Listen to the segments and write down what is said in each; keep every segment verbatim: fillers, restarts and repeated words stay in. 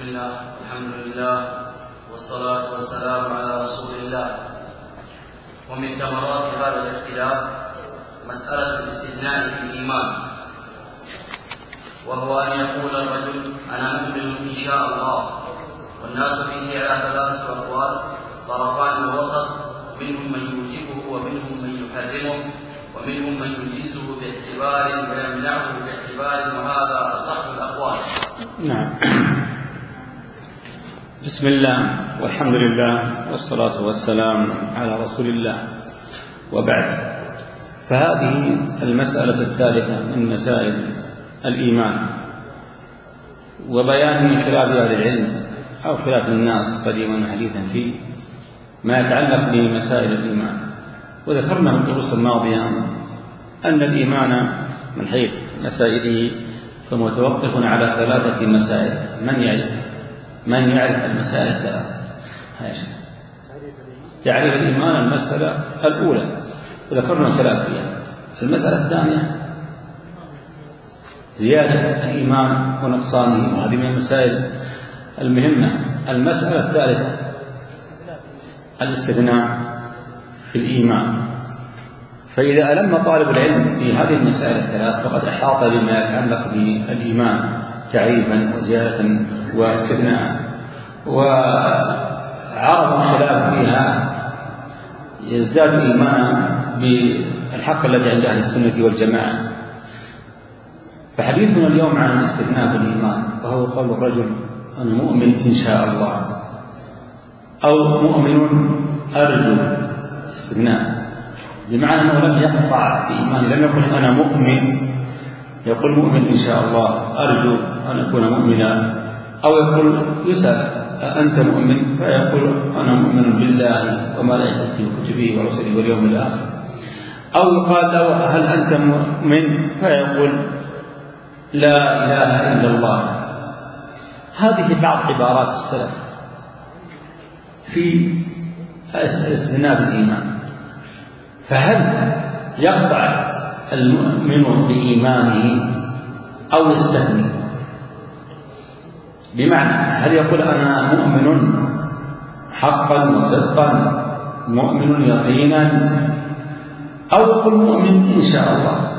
بسم الله والحمد لله والصلاة والسلام على رسول الله. ومن ثمرات هذا الاختلاف مسألة الاستثناء في الإيمان، وهو أن يقول الرجل أنا مؤمن إن شاء الله، والناس فيه على ثلاثة أقوال طرفان الوسط، منهم من يوجبه ومنهم من يحرمه ومنهم من يجيزه باعتبار ويمنعه باعتبار، وهذا أصح الأقوال. نعم. بسم الله والحمد لله والصلاة والسلام على رسول الله، وبعد، فهذه المسألة الثالثة من مسائل الإيمان، وبيان خلاف أهل العلم أو خلاف الناس قديما وحديثا في ما يتعلق بمسائل الإيمان. وذكرنا في الدروس الماضية أن الإيمان من حيث مسائله فمتوقف على ثلاثة مسائل. من يعرف من يعرف المسائل الثلاثة؟ تعريف الإيمان المسألة الأولى وذكرنا الخلاف فيها. المسألة الثانية زيادة الإيمان ونقصانه، وهذه من المسائل المهمة. المسألة الثالثة الاستثناء في الإيمان. فإذا ألم طالب العلم في هذه المسائل الثلاث فقد أحاط بما يتعلق بالإيمان تعريفا وزيادة واستثناء، وعرض الخلاف فيها يزداد إيمانا بالحق الذي عند أهل السنة والجماعة. فحديثنا اليوم عن الاستثناء في الإيمان، وهو قول الرجل أنا مؤمن إن شاء الله، أو مؤمن أرجو. استثناء بمعنى أنه لم يقطع بإيمانه، لم يقل أنا مؤمن، يقول مؤمن إن شاء الله، أرجو أن أكون مؤمنا. أو يقول يسأل أنت مؤمن، فيقول أنا مؤمن بالله وملائكته وكتبه ورسله واليوم الآخر. أو يقال له هل أنت مؤمن، فيقول لا إله إلا الله. هذه بعض عبارات السلف في استثناء الإيمان. فهل يقطع المؤمن بإيمانه أو يستثني؟ بمعنى هل يقول أنا مؤمن حقا وصدقا، مؤمن يقينا، أو يقول مؤمن إن شاء الله؟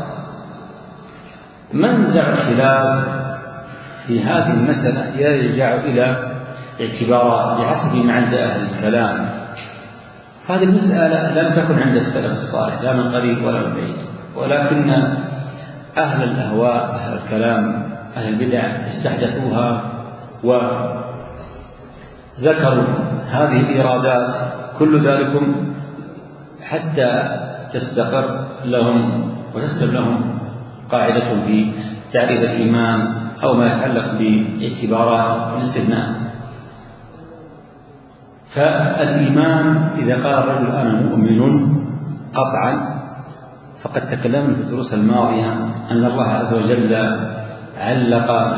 منزع الخلاف في هذه المسألة يرجع إلى اعتبارات بحسب ما عند أهل الكلام. هذه المسألة لم تكن عند السلف الصالح لا من قريب ولا من بعيد، ولكن أهل الأهواء أهل الكلام أهل البدع استحدثوها وذكروا هذه الإرادات. كل ذلك حتى تستقر لهم وتسلم لهم قاعدة في تعريف الإيمان أو ما يتعلق باعتبارات الاستثناء. فالإيمان إذا قال الرجل أنا مؤمن قطعا، فقد تكلمنا في الدروس الماضية أن الله عز وجل علق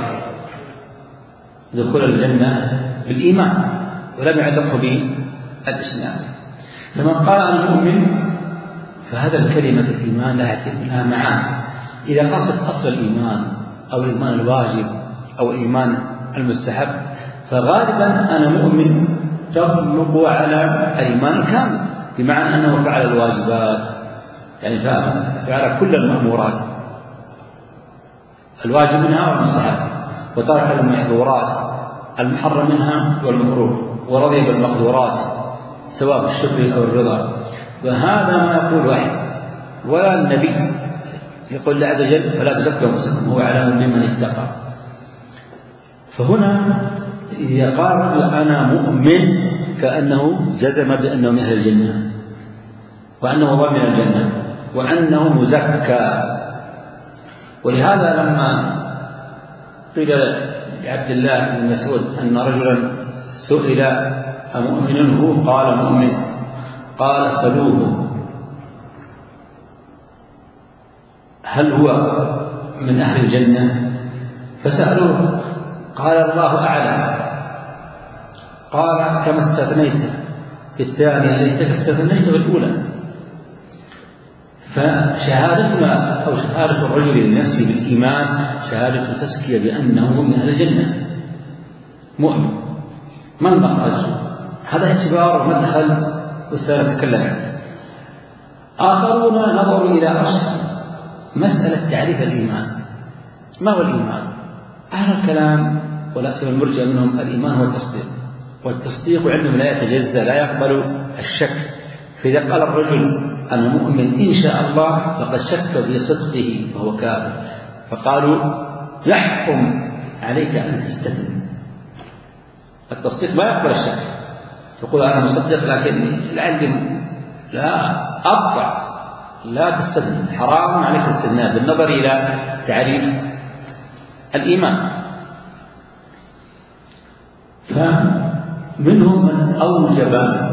دخول الجنة بالإيمان ولم يعلقه بالإسلام. فمن قال أنا مؤمن فهذا الكلمة الإيمان لها معاني. إذا قصد أصل الإيمان أو الإيمان الواجب أو الإيمان المستحب، فغالبا أنا مؤمن تطلق على الإيمان الكامل، بمعنى أنه فعل الواجبات، يعني فعل كل المأمورات الواجب منها والمستحب، وترك المحظورات المحرم منها والمكروه، ورضي بالمقدورات سواء بالشكر أو الرضا. وهذا ما يقول واحد، ولا النبي يقول الله عز وجل فلا تزكوا أنفسكم هو أعلم بمن اتقى. فهنا إذا قال أنا مؤمن كأنه جزم بأنه من أهل الجنة، وأنه ضمن الجنة، وأنه مزكى. ولهذا لما قيل لعبد الله بن مسعود أن رجلا سئل أمؤمن هو؟ قال مؤمن. قال سألوه هل هو من أهل الجنة؟ فسألوه قال الله أعلم. قال كما استثنيت في الثانية ليتك استثنيت بالأولى. فشهادتنا أو شهادة الرجل لنفسه بالإيمان شهادة تزكية بأنه من أهل الجنة، مؤمن. ما المخرج؟ هذا اعتبار مدخل وسنتكلم عنه. آخرون نظروا إلى أصل مسألة تعريف الإيمان. ما هو الإيمان؟ أهل الكلام ولا سيما المرجئة منهم الإيمان هو التصديق، والتصديق عندهم لا يتجزأ، لا يقبل الشك. فإذا قال الرجل أنا مؤمن إن شاء الله فقد شك في صدقه فهو كافر، فقالوا يحكم عليك أن تستثني. التصديق ما يقبل الشك، تقول أنا مصدق لكن العلم لا أقطع، لا تستثني، حرام عليك الاستثناء بالنظر إلى تعريف الإيمان. فمنهم من أوجب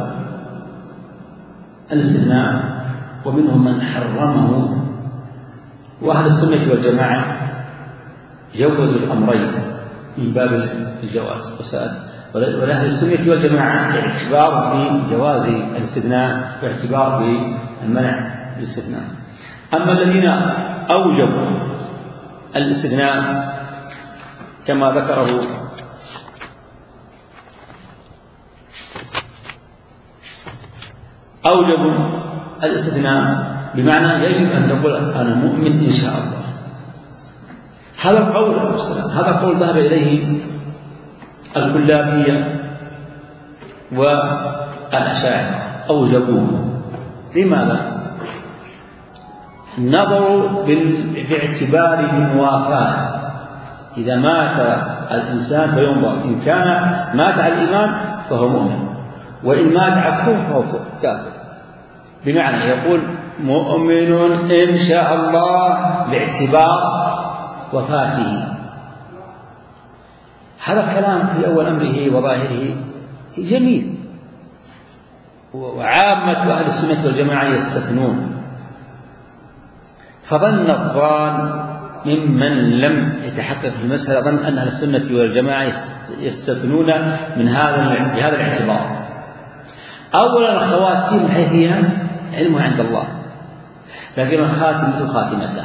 الاستثناء ومنهم من حرمه، وأهل السنة والجماعة جوزوا الأمرين من باب الجواز، ولأهل السنة والجماعة اعتبار في جواز الاستثناء واعتبار بالمنع الاستثناء. أما الذين أوجبوا الاستثناء كما ذكره أوجبوا الاستثناء بمعنى يجب أن تقول أنا مؤمن إن شاء الله. هذا القول هذا القول ذهب إليه الكلابية والأشاعرة، أوجبوه. لماذا؟ نظروا باعتبار الموافاة. إذا مات الإنسان فينظر، إن كان مات على الإيمان فهو مؤمن، وإن مات على الكفر فهو كافر. بمعنى يقول مؤمن إن شاء الله باعتبار وفاته. هذا الكلام في أول أمره وظاهره جميل، وعامة أهل السنة والجماعة يستثنون. فظن الظان ممن لم يتحقق في المسألة ظن أن أهل السنة والجماعة يستثنون من هذا بهذا الاعتبار. أولا الخواتيم من حيث هي علمها عند الله، لكن الخاتمة خاتمتان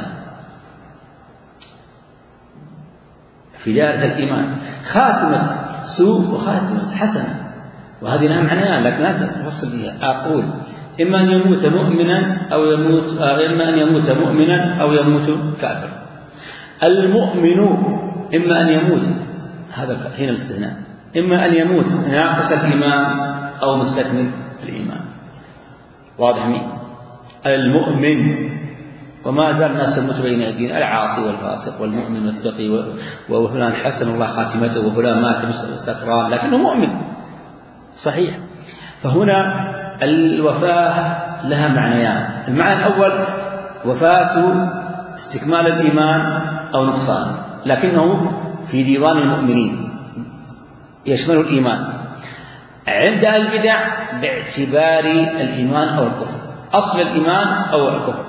في دائرة الإيمان، خاتمة سوء وخاتمة حسنة، وهذه لها معنيان لكن لا تفصل بها. أقول إما أن يموت مؤمنا أو يموت إما أن يموت مؤمنا أو يموت كافر. المؤمن إما أن يموت، هذا هنا الاستثناء، إما أن يموت ناقص الإيمان أو مستكمل الإيمان. واضح مين؟ المؤمن، وما زال الناس يموت بين أيدينا، العاصي والفاسق والمؤمن والتقي، وفلان حسن الله خاتمته وفلان مات سكران لكنه مؤمن صحيح. فهنا الوفاة لها معنيان. المعنى الأول وفاة استكمال الإيمان أو نقصانه، لكنه في ديوان المؤمنين يشمل الإيمان. عند البدع باعتبار الإيمان أو الكفر، أصل الإيمان أو الكفر.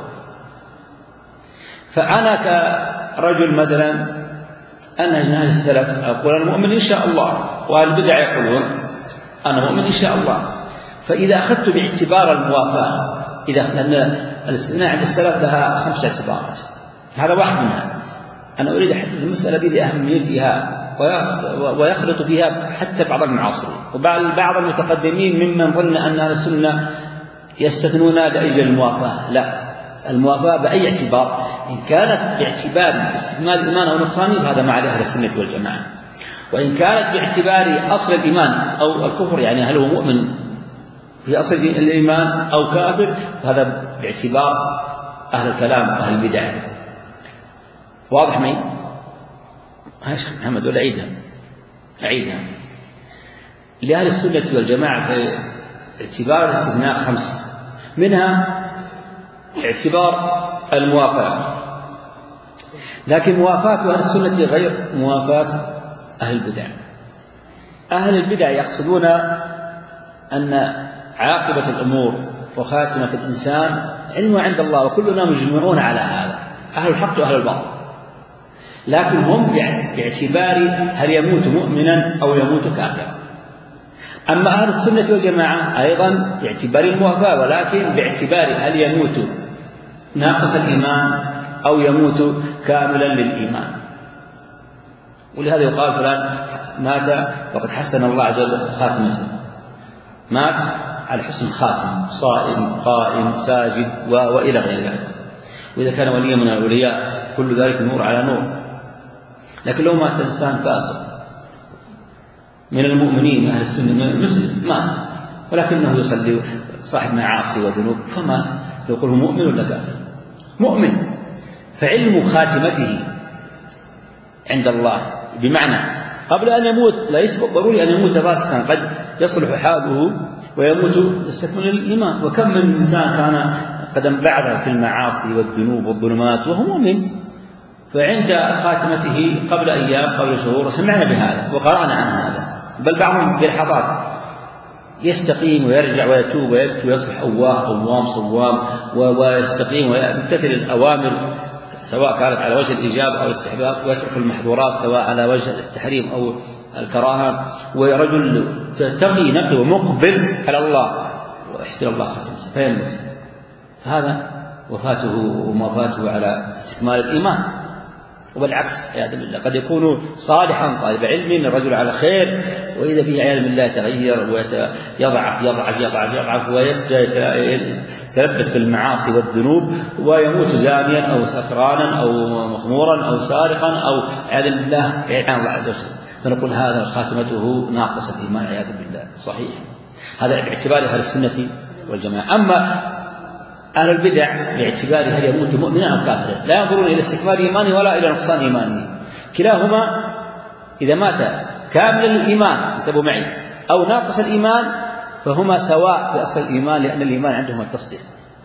فأنا كرجل مثلا أنهج نهج السلف أقول أنا مؤمن إن شاء الله، والبدع يقولون أنا مؤمن إن شاء الله. فإذا أخذت باعتبار الموافاة، إذا لأن الاستثناء عند السلف لها خمس اعتبارات، هذا واحد منها. أنا أريد المسألة دي لأهميتها ويخلط فيها حتى بعض المعاصرين وبعض المتقدمين ممن ظن أن أهل السنة يستثنون لأجل الموافاة. لا، الموافاة بأي اعتبار، إن كانت باعتبار استكمال الإيمان أو نقصانه فهذا مع أهل السنة والجماعة، وإن كانت باعتبار أصل الإيمان أو الكفر، يعني هل هو مؤمن في أصل الإيمان أو كافر، فهذا باعتبار أهل الكلام وأهل البدع. واضح مين؟ هاش محمد ولا عيدها عيدها لأهل السنة والجماعة في اعتبار الاستثناء خمس، منها اعتبار الموافاة، لكن موافاة أهل السنة غير موافاة أهل البدع. أهل البدع يقصدون أن عاقبة الأمور وخاتمة الإنسان علمها عند الله، وكلنا مجمعون على هذا، أهل الحق وأهل الباطل، لكن هم باعتبار هل يموت مؤمنا أو يموت كافرا. أما أهل السنة والجماعة أيضا باعتبار الموافاة، ولكن باعتبار هل يموت ناقص الإيمان أو يموت كاملا للإيمان. ولهذا يقال فلان مات وقد حسن الله عز وجل خاتمته، مات على حسن خاتم، صائم قائم ساجد وإلى غير ذلك. وإذا كان وليا من الأولياء كل ذلك نور على نور. لكن لو مات إنسان فاسق من المؤمنين أهل السنة مسلم مات ولكنه يصلي صاحب معاصي وذنوب فمات، يقول هو مؤمن ولا كافر؟ مؤمن. فعلم خاتمته عند الله، بمعنى قبل أن يموت لا يسبق ضروري أن يموت فاسقا، قد يصلح حاله ويموت يستكمل الإيمان. وكم من إنسان كان قد انبعث في المعاصي والذنوب والظلمات وهو مؤمن، فعند خاتمته قبل أيام قبل شهور سمعنا بهذا وقرأنا عن هذا، بل بعضهم بلحظات يستقيم ويرجع ويتوب ويبكي ويصبح أواه أوام صوام ويستقيم ويمتثل الأوامر سواء كانت على وجه الإجابة أو الاستحباب، ويترك المحظورات سواء على وجه التحريم أو الكراهة، ورجل تقي نقي ومقبل على الله ويحسن الله خاتمته فيموت. فهذا وفاته وموافاته على استكمال الإيمان. وبالعكس عياذا بالله قد يكون صالحا طالب علم الرجل على خير، وإذا به عياذا بالله يتغير ويضعف يضعف يضعف يضعف ويبدأ يتلبس بالمعاصي والذنوب ويموت زانيا أو سكرانا أو مخمورا أو سارقا أو عياذا بالله بعيد عن الله عز وجل. فنقول هذا خاتمته ناقص الإيمان عياذا بالله. صحيح هذا باعتبار أهل السنة والجماعة. أما أهل البدع باعتبار هل يموت مؤمنا أو كافرا لا ينظرون إلى استكمال إيمانه ولا إلى نقصان إيمانه، كلاهما إذا مات كامل الإيمان انتبهوا معي أو ناقص الإيمان فهما سواء في أصل الإيمان، لأن الإيمان عندهم التفصيل،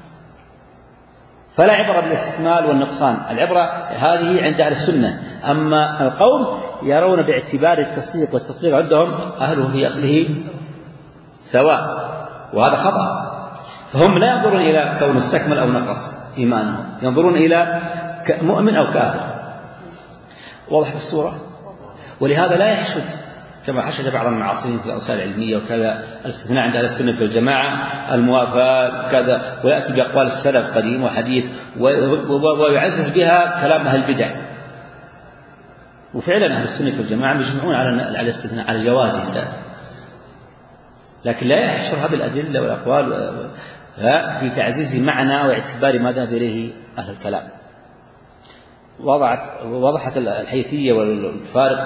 فلا عبرة بالاستكمال والنقصان، العبرة هذه عند أهل السنة. أما القوم يرون باعتبار التصديق والتصديق عندهم أهله في أصله سواء، وهذا خطأ. فهم لا ينظرون إلى كون استكمل أو نقص إيمانهم، ينظرون إلى مؤمن أو كافر. واضح الصورة؟ ولهذا لا يحشد كما حشد بعض المعاصرين في الأرسال العلمية وكذا الاستثناء عند أهل السنة والجماعة الموافاة كذا، ويأتي بأقوال السلف قديم وحديث ويعزز بها كلام أهل البدع. وفعلا أهل السنة والجماعة يجمعون على الاستثناء على جواز ذلك، لكن لا يحشر هذه الأدلة والأقوال في تعزيز معنى واعتبار ما ذهب إليه أهل الكلام. وضعت وضحت الحيثية والفارق.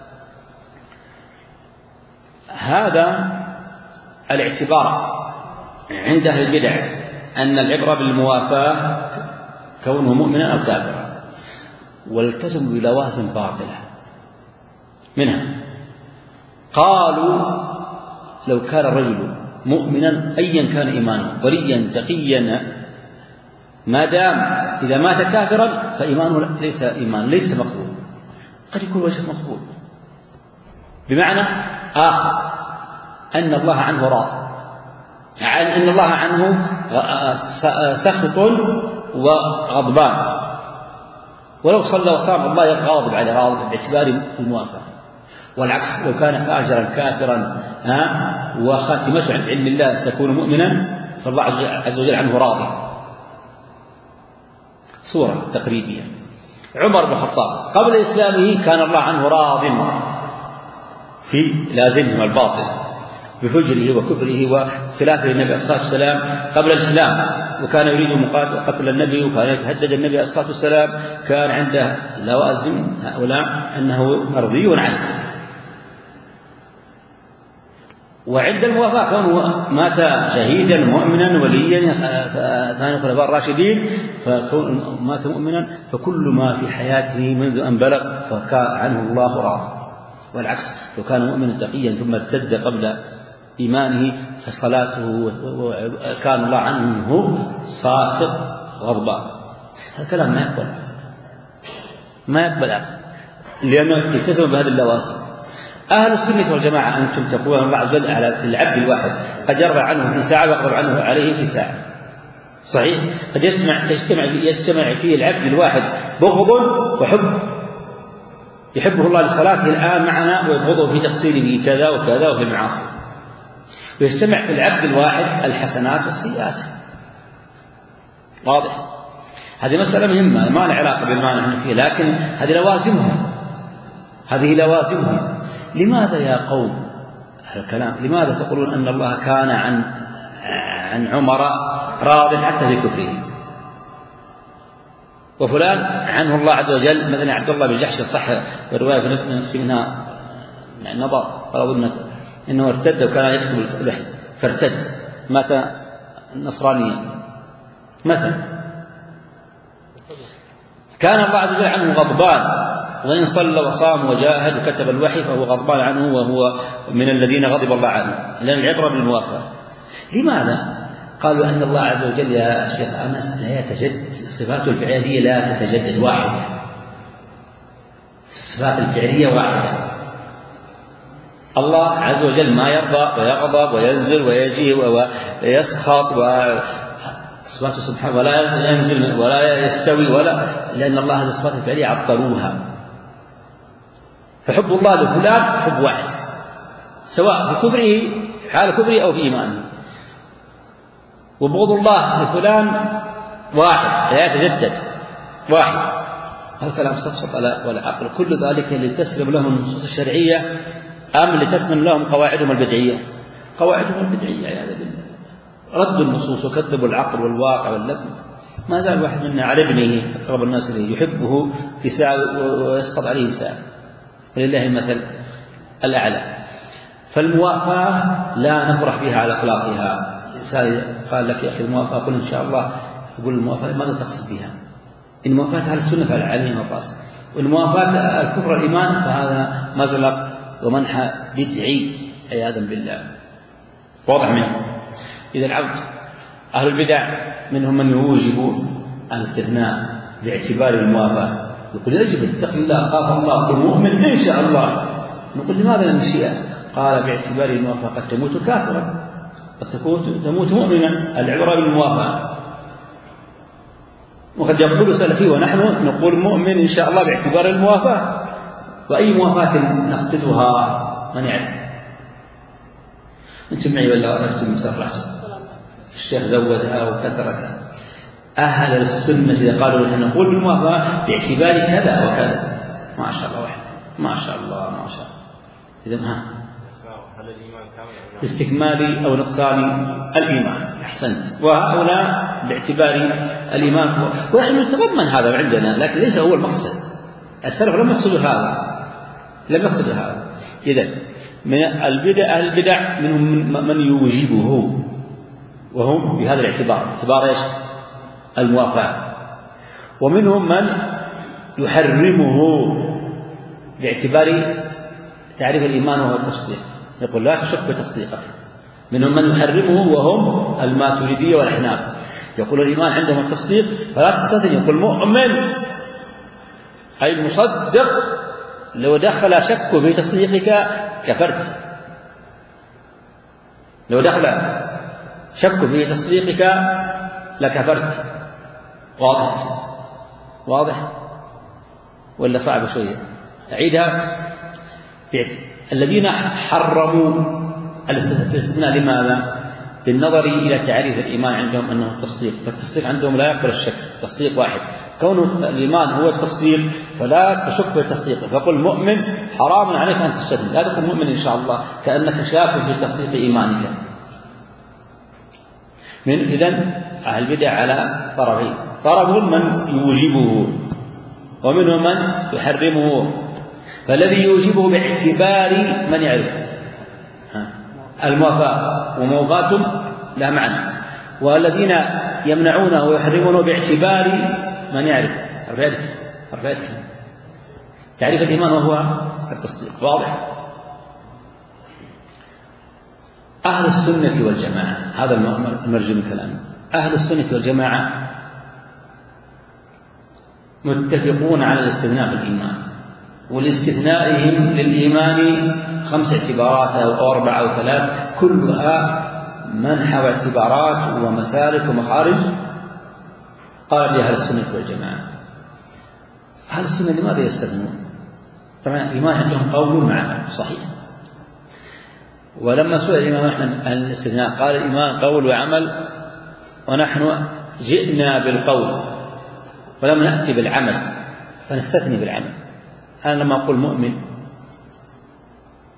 هذا الاعتبار عند أهل البدع أن العبرة بالموافاة كونه مؤمنا أو كافرا، والتزموا بلوازم باطلة منها قالوا لو كان الرجل مؤمنا أيا كان إيمانه وليا تقيا ما دام إذا مات كافرا فإيمانه ليس إيمان ليس مقبول، قد يكون وجه مقبول، بمعنى آخر أن الله عنه راض، أن الله عنه سخط وغضبان، ولو صلى وصام الله غاضب عليه غاضب باعتبار الموافقة. والعكس لو كان فاجرا كافرا ها وخاتمته عند علم الله سيكون مؤمنا فالله عز وجل عنه راضي. صورة تقريبية. عمر بن الخطاب قبل إسلامه كان الله عنه راض في لازمهم الباطل بفجره وكفره وخلافه النبي عليه الصلاة والسلام قبل الإسلام، وكان يريد قتل النبي وكان يتهدد النبي عليه الصلاة والسلام، كان عنده لوازم هؤلاء أنه مرضي عنه. وعند الموافاة كونه مات شهيدا مؤمنا وليا ثاني الخلفاء الراشدين فكون مات مؤمنا فكل ما في حياته منذ أن بلغ فكان عنه الله راض. والعكس لو كان مؤمنا تقيا ثم ارتد قبل إيمانه فصلاته كان الله عنه ساخط غضبان. هذا كلام ما يقبل ما يقبل لأنه يلتزم بهذه اللوازم. أهل السنة والجماعة أنتم تقولون الله عز وجل على العبد الواحد قد يرضى عنه في ساعة ويغضب عنه عليه في ساعة، صحيح؟ قد يجتمع يجتمع يجتمع فيه العبد الواحد بغض وحب، يحبه الله لصلاته الآن معنا ويبغضه في تقصيره كذا وكذا وفي المعاصي، ويجتمع في العبد الواحد الحسنات والسيئات. واضح؟ هذه مسألة مهمة ما لها علاقة بالما نحن فيه، لكن هذه لوازمها هذه لوازمها. لماذا يا قوم الكلام لماذا تقولون أن الله كان عن عن عمر راض حتى في كفره، وفلان عنه الله عز وجل مثلا عبد الله بن جحش صح الرواية في نفس منها نظر قالوا إنه ارتد وكان يكتب اللحم فارتد مات نصرانيا مثلا، كان الله عز وجل عنه غضبان، وإن صلى وصام وجاهد وكتب الوحي فهو غضبان عنه وهو من الذين غضب الله عنه، لأن العبرة بالموافقة. لماذا؟ قالوا أن الله عز وجل يا شيخ أنس لا يتجدد، صفاته الفعلية لا تتجدد، واحدة، الصفات الفعلية واحدة. الله عز وجل ما يرضى ويغضب وينزل ويجي ويسخط وصفاته سبحانه ولا ينزل ولا يستوي ولا، لأن الله هذه الصفات الفعلية عطلوها. فحب الله لفلان حب واحد سواء في كفره حال كفره أو في إيمانه، وبغض الله لفلان واحد لا يتجدد واحد. هذا كلام سقط والعقل. كل ذلك لتسلم لهم النصوص الشرعية أم لتسلم لهم قواعدهم البدعية؟ قواعدهم البدعية عياذا بالله، ردوا النصوص وكذبوا العقل والواقع واللبن. ما زال واحد منا على ابنه أقرب الناس إليه يحبه في ساعة ويسقط عليه ساعة، ولله المثل الأعلى. فالموافاة لا نفرح بها على إطلاقها. قال لك يا أخي الموافاة، قل إن شاء الله، يقول الموافاة ماذا تقصد بها؟ إن موافاة على السنة فالعلم وقاصد، والموافاة الكفر الإيمان فهذا مزلق ومنحى بدعي عياذا بالله. واضح منه. إذا العبد أهل البدع منهم من يوجب الاستثناء باعتبار الموافاة، يقول يجب اتق الله خاف الله كن مؤمن إن شاء الله. نقول لماذا المشيئة؟ قال باعتبار الموافاة قد تموت كافرا قد تموت مؤمنا، العبرة بالموافاة. وقد يقول سلفي ونحن نقول مؤمن إن شاء الله باعتبار الموافاة. وأي موافاة نقصدها من يعلم؟ أنتم معي ولا أنتم مسرحتم؟ الشيخ زودها وكثرتها. أهل السنة إذا قالوا نحن نقول بالموافاة باعتبار كذا وكذا، ما شاء الله واحد، ما شاء الله ما شاء الله. إذن ها استكمال أو نقصان الإيمان، أحسنت. وهؤلاء باعتبار الإيمان، ونحن نتضمن هذا عندنا، لكن ليس هو المقصد. السلف لم يقصدوا هذا، لم يقصدوا هذا. إذن من البدع البدع منهم من يوجبه، وهم بهذا الاعتبار، اعتبار ايش؟ الموافاة. ومنهم من يحرمه باعتبار تعريف الإيمان وهو التصديق، يقول لا تشك في تصديقك. منهم من يحرمه وهم الماتريدية والأحناف، يقول الإيمان عندهم التصديق فلا تستثني، يقول مؤمن أي مصدق، لو دخل شك في تصديقك كفرت، لو دخل شك في تصديقك لكفرت. واضح؟ واضح ولا صعب شوية؟ أعيدها. الذين حرموا الاستثناء لماذا؟ بالنظر إلى تعريف الإيمان عندهم أنه التصديق، فالتصديق عندهم لا يقبل الشك، تصديق واحد. كونه الإيمان هو التصديق فلا تشك في التصديق، فقل مؤمن حرام عليك أن تستثني، لا تكن مؤمن إن شاء الله كأنك شاك في تصديق إيمانك. من إذن أهل البدع على طرفين، طرف من يوجبه ومنهم من يحرمه. فالذي يوجبه باعتبار من يعرف الموافاة، وموافاة لا معنى، والذين يمنعونه ويحرمونه باعتبار من يعرف تعريف الإيمان وهو التصديق. واضح؟ أهل السنة والجماعة، هذا المرجو من كلامه، أهل السنة والجماعة متفقون على الاستثناء بالإيمان، والاستثنائهم للإيمان خمس اعتبارات أو أربعة أو ثلاث، كلها منحى واعتبارات ومسالك ومخارج قال بها أهل السنة والجماعة. أهل السنة لماذا يستثنون؟ طبعا الإيمان عندهم قول مع صحيح، ولما سئل الإمام أحمد عن الاستثناء قال الإيمان قول وعمل، ونحن جئنا بالقول ولم نأتي بالعمل فنستثني بالعمل. أنا لما أقول مؤمن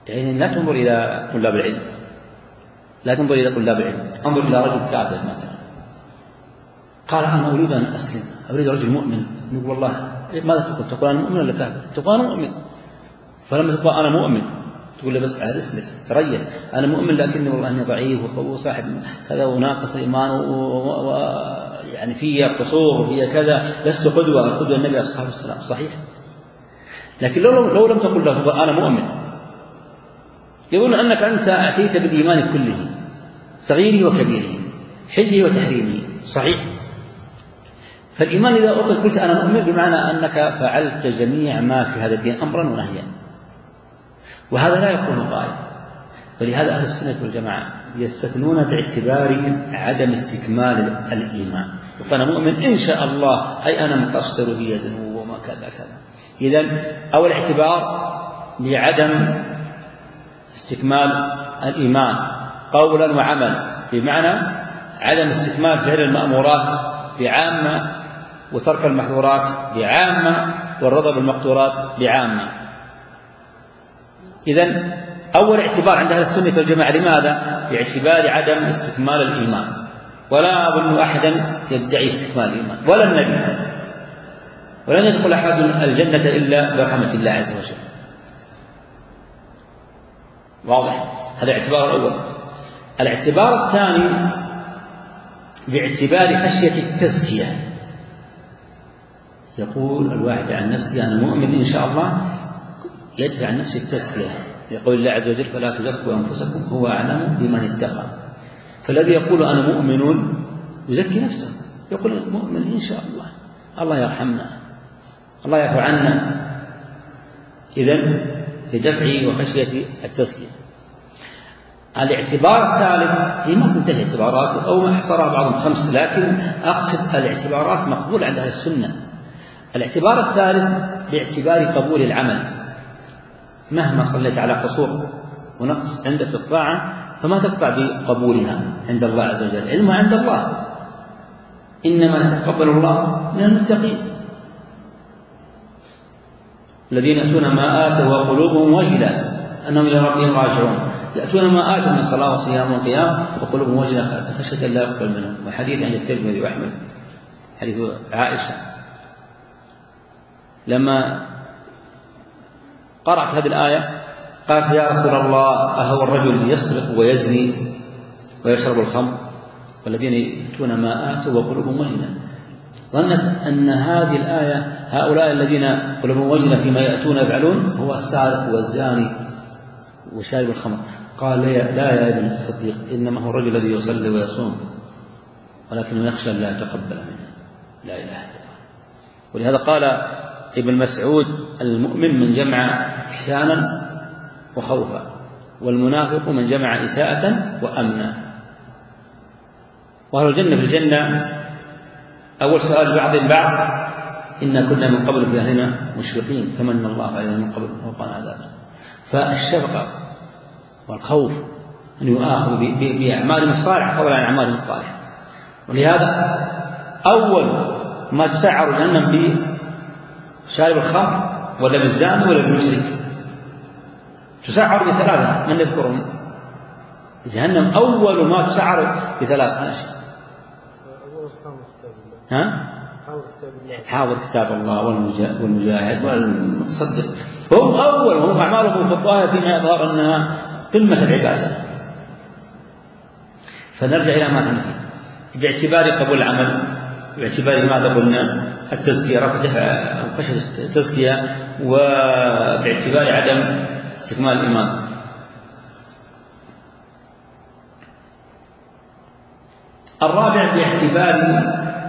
يعني لا تنظر إلى طلاب العلم، لا تنظر إلى طلاب العلم، انظر إلى رجل كافر مثلا قال أنا أريد أن أسلم، أريد رجل مؤمن، نقول والله ماذا تقول؟ تقول أنا مؤمن ولا كافر؟ تقول أنا مؤمن. فلما تقول أنا مؤمن تقول له بس أرسلك تريث، أنا مؤمن لكني والله أني ضعيف وصاحب كذا وناقص الإيمان ويعني في قصور وفي كذا، لست قدوة، قدوة النبي عليه الصلاة والسلام، صحيح. لكن لو, لو لم تقل له أنا مؤمن يقول أنك أنت أتيت بالإيمان كله، صغيره وكبيره، حله وتحريمه، صحيح. فالإيمان إذا أطلق قلت أنا مؤمن بمعنى أنك فعلت جميع ما في هذا الدين أمرا ونهيا، وهذا لا يكون قائل. ولهذا أهل السنة والجماعة يستثنون باعتبار عدم استكمال الإيمان، يقول أنا مؤمن إن شاء الله، أي أنا مقصر في ذنوب وما كذا كذا. إذن أول اعتبار بعدم استكمال الإيمان قولا وعمل، بمعنى عدم استكمال فعل المأمورات بعامة وترك المحظورات بعامة والرضا بالمقدورات بعامة. إذن أول اعتبار عند أهل السنة والجماعة لماذا؟ باعتبار عدم استكمال الإيمان، ولا أظن أحدا يدعي استكمال الإيمان ولا النبي، ولن يدخل أحد الجنة إلا برحمة الله عز وجل. واضح؟ هذا الاعتبار الأول. الاعتبار الثاني باعتبار خشية التزكية. يقول الواحد عن نفسه أنا مؤمن إن شاء الله، يدفع عن نفسه التزكية، يقول الله عز وجل فلا تزكوا أنفسكم هو أعلم بمن اتقى. فالذي يقول أنا مؤمن يزكي نفسه، يقول مؤمن إن شاء الله، الله يرحمنا، الله يعفو عنا. إذن لدفع وخشية التزكية. الاعتبار الثالث هي ما تنتهي اعتبارات أو أحصرها بعضهم خمس، لكن أقصد الاعتبارات مقبولة عند أهل السنة. الاعتبار الثالث باعتبار قبول العمل، مهما صليت على قصور ونقص عندك في الطاعة فما تقطع بقبولها عند الله عز وجل، علمها عند الله، إنما يتقبل الله من المتقين الذين يأتون ما آتوا وقلوبهم وجلة أنهم إلى ربهم راجعون، يأتون ما آتوا من صلاة وصيام وقيام وقلوبهم وجلة خشية لا يقبل منهم. وحديث عند الترمذي وأحمد حديث عائشة لما قرأت هذه الآية قالت يا رسول الله أهو الرجل يسرق ويزني ويشرب الخمر والذين يأتون ما آتوا وقلوبهم وجلة، ظنت أن هذه الآية هؤلاء الذين قلوبهم وجلة فيما يأتون يفعلون هو السارق والزاني وشارب الخمر. قال لا يا ابن الصديق، إنما هو الرجل الذي يصلي ويصوم ولكنه يخشى لا يتقبل منه، لا إله إلا الله. ولهذا قال ابن مسعود المؤمن من جمع إحسانا وخوفا، والمنافق من جمع إساءة وأمنا. وأهل الجنة في الجنة أول سؤال بعض البعض إنا كنا من قبل في أهلنا مشفقين فمن الله علينا من قبل فوقنا عذابا. فالشفقة والخوف أن يؤاخذ بأعمالهم الصالحة فضلا عن أعمالهم الصالحة. ولهذا أول ما تسعر جهنم بشارب الخمر ولا بالزاني ولا بالمشرك، تسعر بثلاثة من يذكرهم جهنم أول ما تسعر بثلاثة أشياء. ها؟ حاول كتاب الله والمجاهد والمتصدق، هم أول هم أعمالهم في الظاهر فيما يظهر أنها قمة العبادة. فنرجع إلى ما نحن فيه باعتبار قبول العمل، باعتبار ماذا قلنا التزكية رفع أو خشية التزكية، وباعتبار عدم استكمال الإيمان. الرابع باعتبار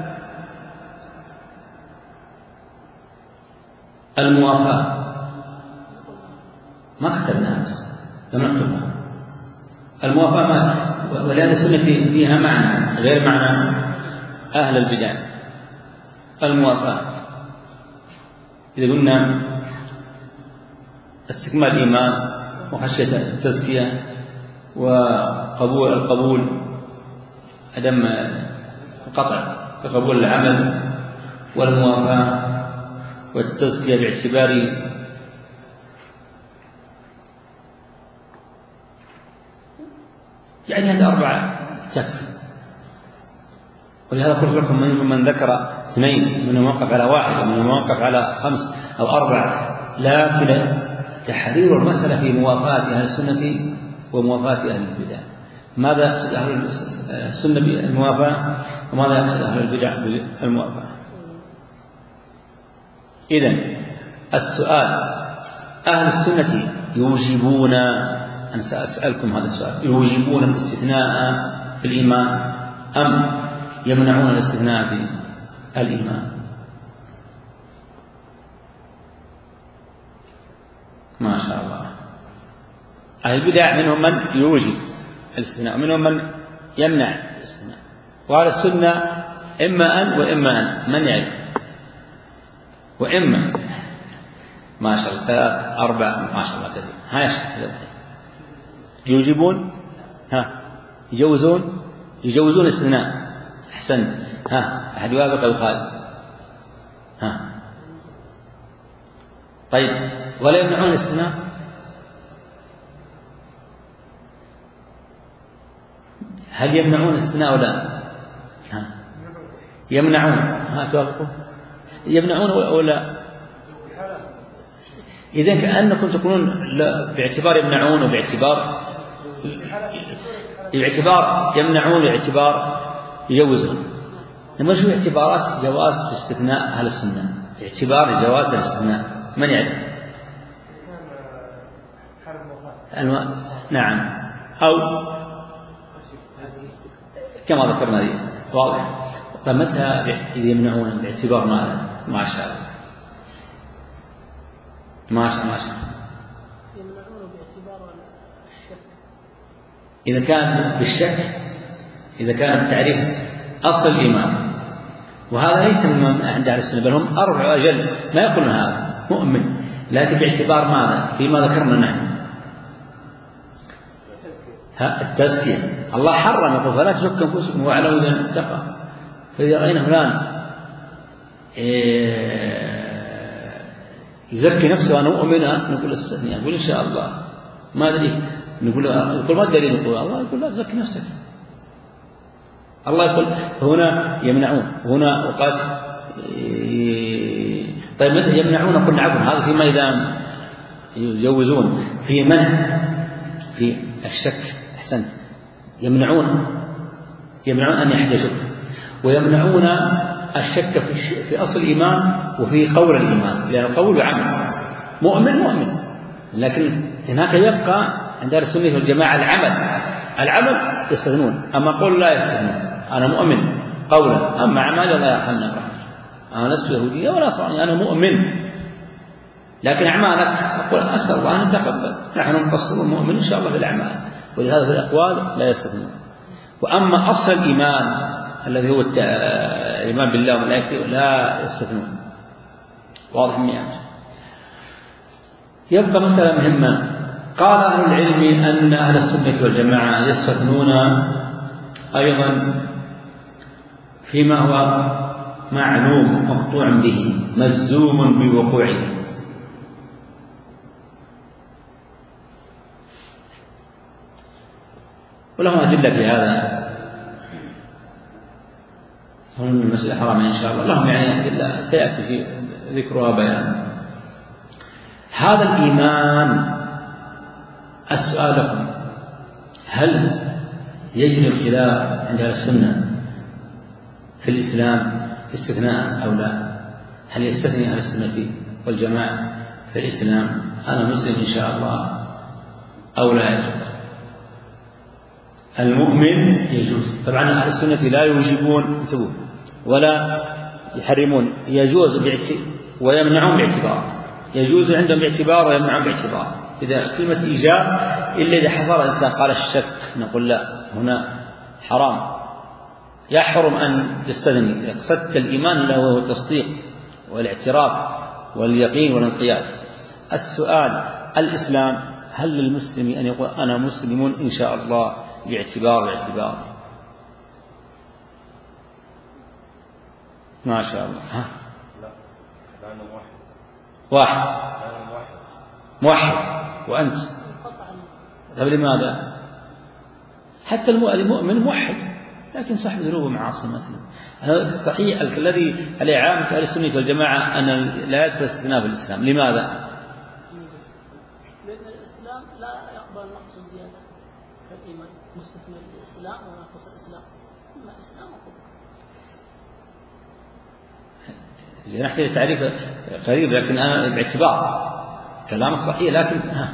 الموافاة، ما كتبناها بس لم نكتبها. الموافاة ما ولهذا السنة فيها معنى غير معنى أهل البدع. الموافاة إذا قلنا استكمال الإيمان وخشية التزكية وقبول القبول عدم قطع بقبول العمل، والموافاة والتزكية باعتبار يعني هذه أربعة تكفي. ولهذا قلت لكم منهم من ذكر اثنين، منهم وقف على واحد، ومنهم وقف على خمس أو أربعة، لكن تحرير المسألة في موافاة أهل السنة وموافاة أهل البدع. ماذا يقصد أهل السنة بالموافاة وماذا يقصد أهل البدع بالموافاة؟ إذن السؤال: أهل السنة يوجبون، أنا سأسألكم هذا السؤال، يوجبون الاستثناء في الإيمان أم يمنعون الاستثناء في الإيمان؟ ما شاء الله. أهل البدع منهم من يوجب الاستثناء، منهم من يمنع الاستثناء، وعلى السنة إما أن وإما أن، من يعرف؟ وإما ما شاء الله ثلاث أربع ما شاء الله كثير. ها يوجبون، ها يجوزون، يجوزون الاستثناء. أحسنت. ها أحد يوافق أو يخالف؟ ها طيب، ولا يمنعون الاستثناء؟ هل يمنعون الاستثناء ولا؟ ها يمنعون. ها توافقوا؟ يمنعون ولا؟ إذن كأنكم تكونون باعتبار يمنعون وباعتبار باعتبار يمنعون باعتبار يجوزون. لما شو اعتبارات جواز استثناء أهل السنة؟ اعتبار جواز الاستثناء من يعرف؟ الم... نعم، أو كما ذكرنا دي واضح. طيب متى إذا يمنعون باعتبار ماذا؟ ما شاء الله ما شاء ما شاء يمنعون باعتبار الشك. إذا كان بالشك، إذا كان بتعريف أصل الإيمان، وهذا ليس من عند أهل السنة، بل هم أربع أجل ما يقولون هذا مؤمن، لكن باعتبار ماذا؟ فيما ذكرنا نحن التزكية. الله حرم يقول فلا تزكوا أنفسكم واعلموا بأن اتقوا. فإذا رأينا فلان يزكي نفسه وأنا مؤمن نقول استثني، نقول إن شاء الله ما أدري، نقول يقول ما الدليل؟ نقول الله يقول لا تزكي نفسك. الله يقول هنا يمنعون، هنا وقال طيب متى يمنعون؟ قلنا عفوا هذا فيما إذا يجوزون في منع في الشك. أحسنت. يمنعون يمنعون أن يحدث، ويمنعون الشك في, في أصل الإيمان وفي قول الإيمان، لأن القول عمل. مؤمن مؤمن، لكن هناك يبقى عند أهل السنة والجماعة العمل العمل يستثنون، أما قول لا يستثنون. أنا مؤمن قولا، أما أعمال لا يرحمنا الرحمن. أنا لست يهودية ولا صانع، أنا مؤمن، لكن أعمالك أقول أسأل الله أن يتقبل. نحن نقصر المؤمن إن شاء الله في الأعمال، ولهذا في الأقوال لا يستثنون. وأما أصل الإيمان الذي هو الإيمان بالله وملائكته لا يستثنون. واضح مئات. يبقى مسألة مهمة. قال أهل العلم أن أهل السنة والجماعة يستثنون أيضا فيما هو معلوم مقطوع به مجزوم بوقوعه. ولهم أدلة في هذا، هم المسجد الحرام إن شاء الله لهم يعني أدلة سيأتي في ذكرها بيان. هذا الإيمان، السؤال لكم: هل يجري الخلاف عند أهل السنة في الإسلام استثناء أو لا؟ هل يستثني أهل السنة والجماعة في الإسلام أنا مسلم إن شاء الله أو لا يجوز؟ المؤمن يجوز. طبعا أهل السنة لا يوجبون ولا يحرمون، يجوز ويمنعون باعتبار، يجوز عندهم باعتبار ويمنعون باعتبار. إذا كلمة إيجاب إلا إذا حصل الإنسان قال الشك، نقول لا، هنا حرام، يحرم أن تستثني. إذا قصدت الإيمان له هو التصديق والاعتراف واليقين والانقياد. السؤال: الإسلام، هل للمسلم أن يقول أنا مسلم إن شاء الله باعتبار واعتبار؟ ما شاء الله. ها؟ واحد موحد. وأنت؟ طب لماذا؟ حتى المؤمن موحد لكن صاحب ذنوب ومعاصي مثلا. صحيح الذي عليه عامة أهل السنة والجماعة أن لا يدخل استثناء في الإسلام. لماذا؟ لأن الإسلام لا يقبل نقص الزيادة كالإيمان، مستكمل الإسلام وناقص الإسلام، إما إسلام وكفر. نحتاج تعريف قريب لكن أنا باعتبار كلامك صحيح لكن ها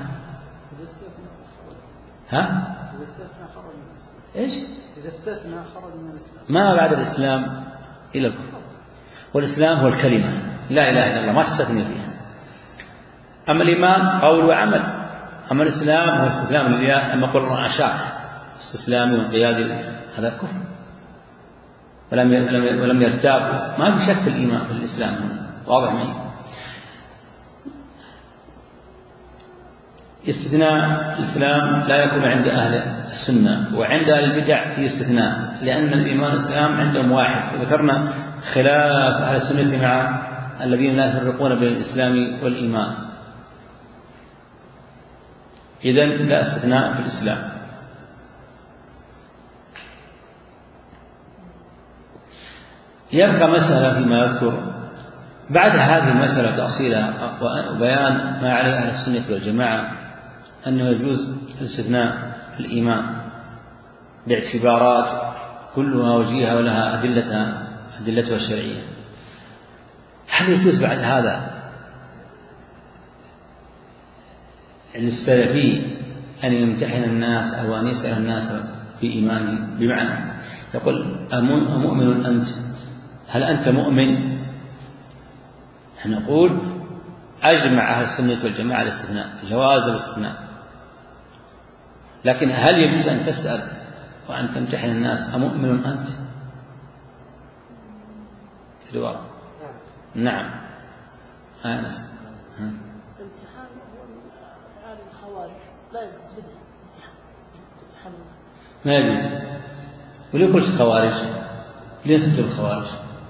ها إيش؟ إذا استثنى خرج من الإسلام. ما بعد الإسلام إلى الكفر، والإسلام هو الكلمة لا إله إلا الله ما تستثني فيها. أما الإيمان قول وعمل، أما الإسلام هو استسلام لله. أما قل أشاك استسلامي وانقيادي هذا كفر، ولم ولم يرتابوا. ما في شك في الإيمان في الإسلام هنا واضح معي. استثناء الإسلام لا يكون عند أهل السنة، وعند أهل البدع في استثناء، لأن الإيمان والإسلام عندهم واحد. وذكرنا خلاف أهل السنة مع الذين لا يفرقون بين الإسلام والإيمان. إذن لا استثناء في الإسلام. يبقى مسألة فيما يذكر بعد هذه المسألة تأصيلها وبيان ما عليه أهل السنة والجماعة أنه يجوز الاستثناء في الإيمان باعتبارات كلها وجيهة ولها أدلتها أدلتها الشرعية. هل يجوز بعد هذا للسلفي أن يمتحن الناس أو أن يسأل الناس بإيمانهم؟ بمعنى يقول أمؤمن أنت؟ هل أنت مؤمن؟ نقول أجمع أهل السنة والجماعة الاستثناء، جواز الاستثناء، لكن هل يجوز أن تسأل وأن تمتحن الناس أمؤمن أنت؟ الجواب نعم. أنس الامتحان هو من أفعال الخوارج، لا يجوز بدء امتحان الناس، ما يجوز. وليه قلت خوارج؟ ليه سبت الخوارج؟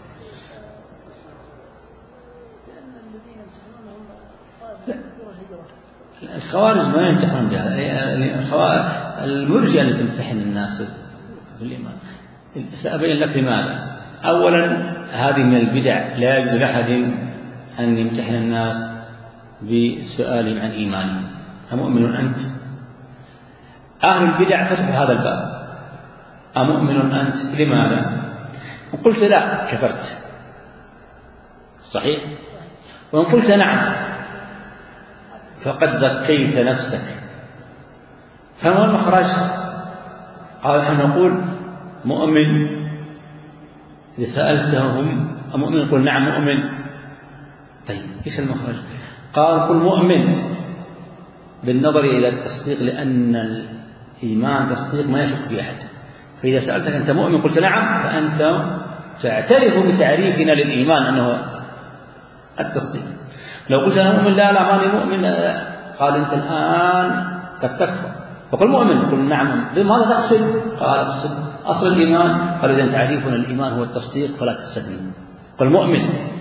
الخوارج ما يمتحنون بها. المرجئة اللي تمتحن الناس بالإيمان. سأبين لك لماذا. أولا هذه من البدع، لا يجوز لأحد أن يمتحن الناس بسؤالهم عن إيمانهم أمؤمن أنت؟ أهل البدع فتحوا هذا الباب أمؤمن أنت؟ لماذا؟ وقلت لا كفرت، صحيح؟ وإن قلت نعم فقد زكيت نفسك. فما المخرج؟ قال نحن نقول مؤمن. إذا سألتهم أمؤمن يقول نعم مؤمن. طيب إيش المخرج؟ قال قل مؤمن بالنظر إلى التصديق، لأن الإيمان تصديق ما يشك في أحد. فإذا سألتك أنت مؤمن قلت نعم فأنت تعترف بتعريفنا للإيمان أنه التصديق. لو قلت أنا مؤمن لا لا ماني مؤمن، قال أنت الآن قد تكفر. فقل مؤمن قل نعم. لماذا تقصد؟ قال أقصد أصل الإيمان. قال إذن تعريفنا الإيمان هو التصديق فلا تستثني. قل مؤمن.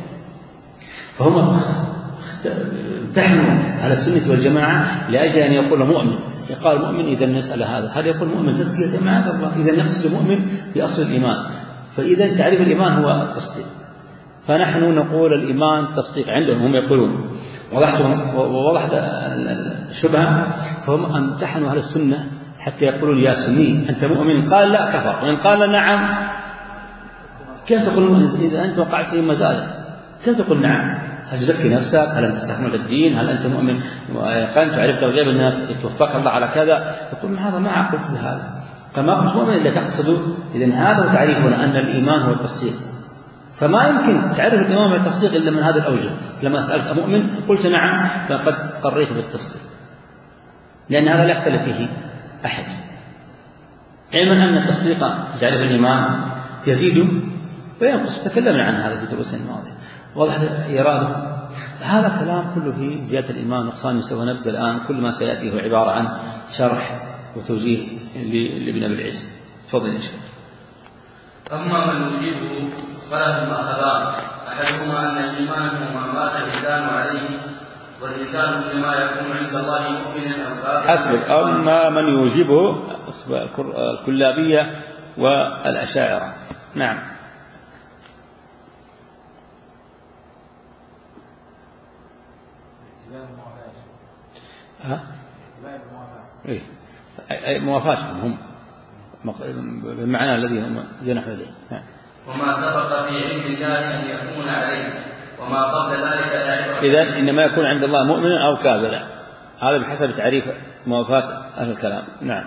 فهم امتحنوا على السنة والجماعة لأجل أن يقول مؤمن. يقال مؤمن إذا نسأل هذا هل يقول مؤمن تزكية معك الله؟ إذا يقصد مؤمن بأصل الإيمان. فإذا تعريف الإيمان هو التصديق، فنحن نقول الإيمان تصديق عندهم هم يقولون. ووضحت الشبهة. فهم امتحنوا أهل السنة حتى يقولون يا سني أنت مؤمن؟ قال لا كفر. وإن قال نعم كيف تقول إذا أنت وقعت في مزايا كيف تقول نعم؟ هل تزكي نفسك؟ هل أنت تستحمل الدين؟ هل أنت مؤمن قال تعرف الغيب أنك توفق الله على كذا؟ يقول هذا ما قلت بهذا. قال ما قلت مؤمن إلا تقصد. إذن هذا هو تعريفنا أن الإيمان هو التصديق. فما يمكن تعرف الإيمان والتصديق إلا من هذا الأوجه. لما سألت أمؤمن قلت نعم فقد قريت بالتصديق، لأن هذا لا يختلف فيه أحد. علما أن التصديق تعرف الإيمان يزيد وينقص، تكلمنا عن هذا في دروس الماضية. واضح إراده. هذا كلام كله في زيادة الإيمان نقصان. سوف نبدأ الآن. كل ما سيأتي هو عبارة عن شرح وتوجيه لابن أبي العز. تفضل يا شيخ. أما من يجيبه فلهم أخذان، أحدهما أن الإيمان هو ما مات الإنسان عليه، والإنسان كما يكون عند الله مؤمنا أو كافرا. أسبق. أما من يوجبه الكلابية والأشاعرة. نعم. ها؟ إيه موافاتهم هم بالمعنى الذي هم نحو ذلك. وما سبق في علم الله أن يكون عليه وما قبل ذلك لا عبرة. إذن إنما يكون عند الله مؤمن أو كافرا، هذا بحسب تعريف موافاة أهل الكلام. نعم.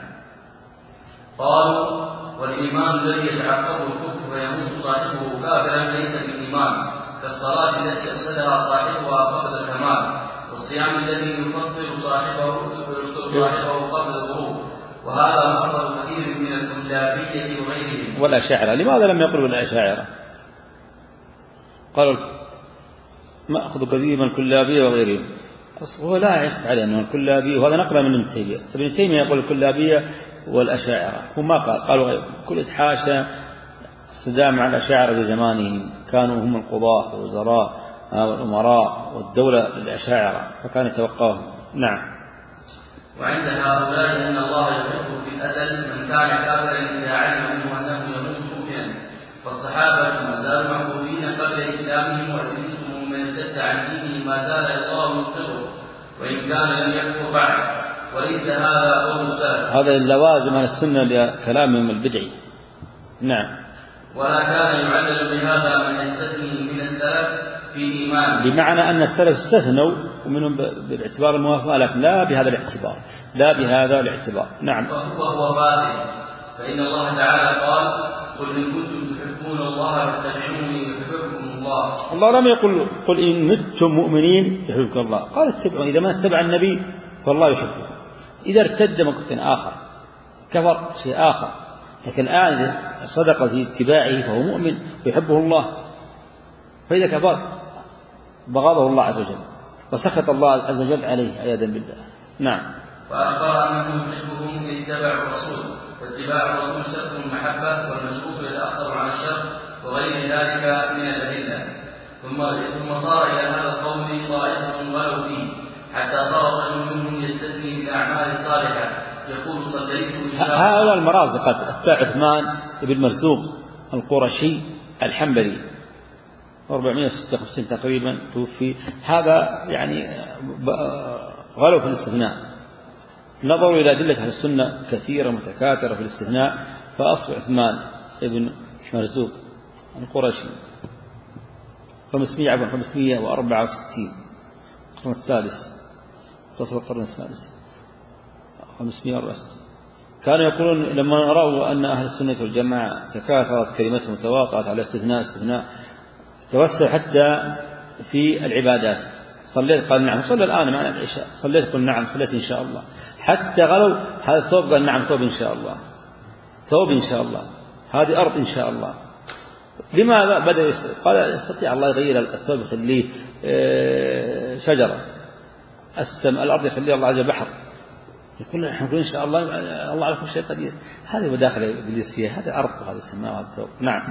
قالوا والإيمان الذي يتعقبه الكفر فيموت صاحبه كافرا ليس بالإيمان، كالصلاة التي أفسدها صاحبها قبل الكمال، والصيام الذي يفطر صاحبه صاحبه قبل الغروب، وهذا مأخذ كثير من الكلابية وغيرهم. والأشاعرة لماذا لم يقلوا الأشاعرة؟ قالوا مأخذ كثير من الكلابية وغيرهم، هو لا يخفى عليه أنه الكلابية، وهذا نقل من ابن تيمية. ابن تيمية يقول الكلابية والأشاعرة، هم ما قال، قالوا كل إتحاشى الصدام مع الأشاعرة في زمانهم، كانوا هم القضاء والوزراء والأمراء والدولة للأشاعرة فكان يتوقعهم. نعم. وعند هؤلاء أن الله يحب في الأزل من كان كافرا إذا علموا أنه يموت مؤمنا، فالصحابة ما زالوا محبوبين قبل إسلامهم، وإبليس من ارتد عن دينه ما زال الله ينقذه وإن كان لم يكفر بعد، وليس هذا قول السلف. هذا اللوازم عن السنة لكلامهم البدعي. نعم. ولا كان يعلل بهذا من يستثني من السلف في إيمان، بمعنى أن السلف استثنوا ومنهم بالاعتبار الموافقة، لكن لا بهذا الاعتبار، لا بهذا الاعتبار. نعم. وهو فاسد، فإن الله تعالى قال قل إن كنتم تحبون الله فاتبعوني يحببكم الله. الله لم يقل قل إن متم مؤمنين يحببكم الله، قال اتبعوا، إذا ما اتبع النبي فالله يحبكم. إذا ارتد مكتن آخر كفر شيء آخر، لكن الآن صدق في اتباعه فهو مؤمن ويحبه الله، فإذا كفر بغضه الله عز وجل وسخط الله عز وجل عليه عياذا بالله. نعم. وأخبر أنهم يحبهم إن اتبعوا الرسول، واتباع الرسول شرط المحبة، والمشروط يتأخر عن الشر وغير ذلك من الأدلة. ثم ثم صار إلى هذا القول طائفة غلوا فيه، حتى صار الرجل منهم يستثني بالأعمال الصالحة يقول صليت إن شاء الله. هؤلاء المرازقة أتباع عثمان بن مرزوق القرشي الحنبلي أربعمائة وستة وخمسين تقريبا توفي، هذا يعني غلوا في الاستثناء، نظروا إلى أدلة أهل السنة كثيرة متكاثرة في الاستثناء، فأصبح عثمان بن مرزوق القرشي خمسمائة عفوا خمسمائة وأربعة وستين القرن السادس، تصل القرن السادس خمسمائة وأربعة وستين. كانوا يقولون لما رأوا أن أهل السنة والجماعة تكاثرت كلمتهم وتواطأت على استثناء استثناء توسع حتى في العبادات. صليت قال نعم، صلى الآن معنا العشاء، صليت قل نعم، صليت إن شاء الله، حتى غلوا هذا الثوب قال نعم ثوب إن شاء الله، ثوب إن شاء الله، هذه أرض إن شاء الله. لماذا بدأ قال يستطيع الله يغير الثوب يخليه شجرة، السم الأرض يخليه الله عز وجل بحر، يقول نحن نقول إن شاء الله الله على كل شيء قدير. هذا مداخلة إبليسية، هذا أرض وهذا سماء وهذا ثوب. نعم.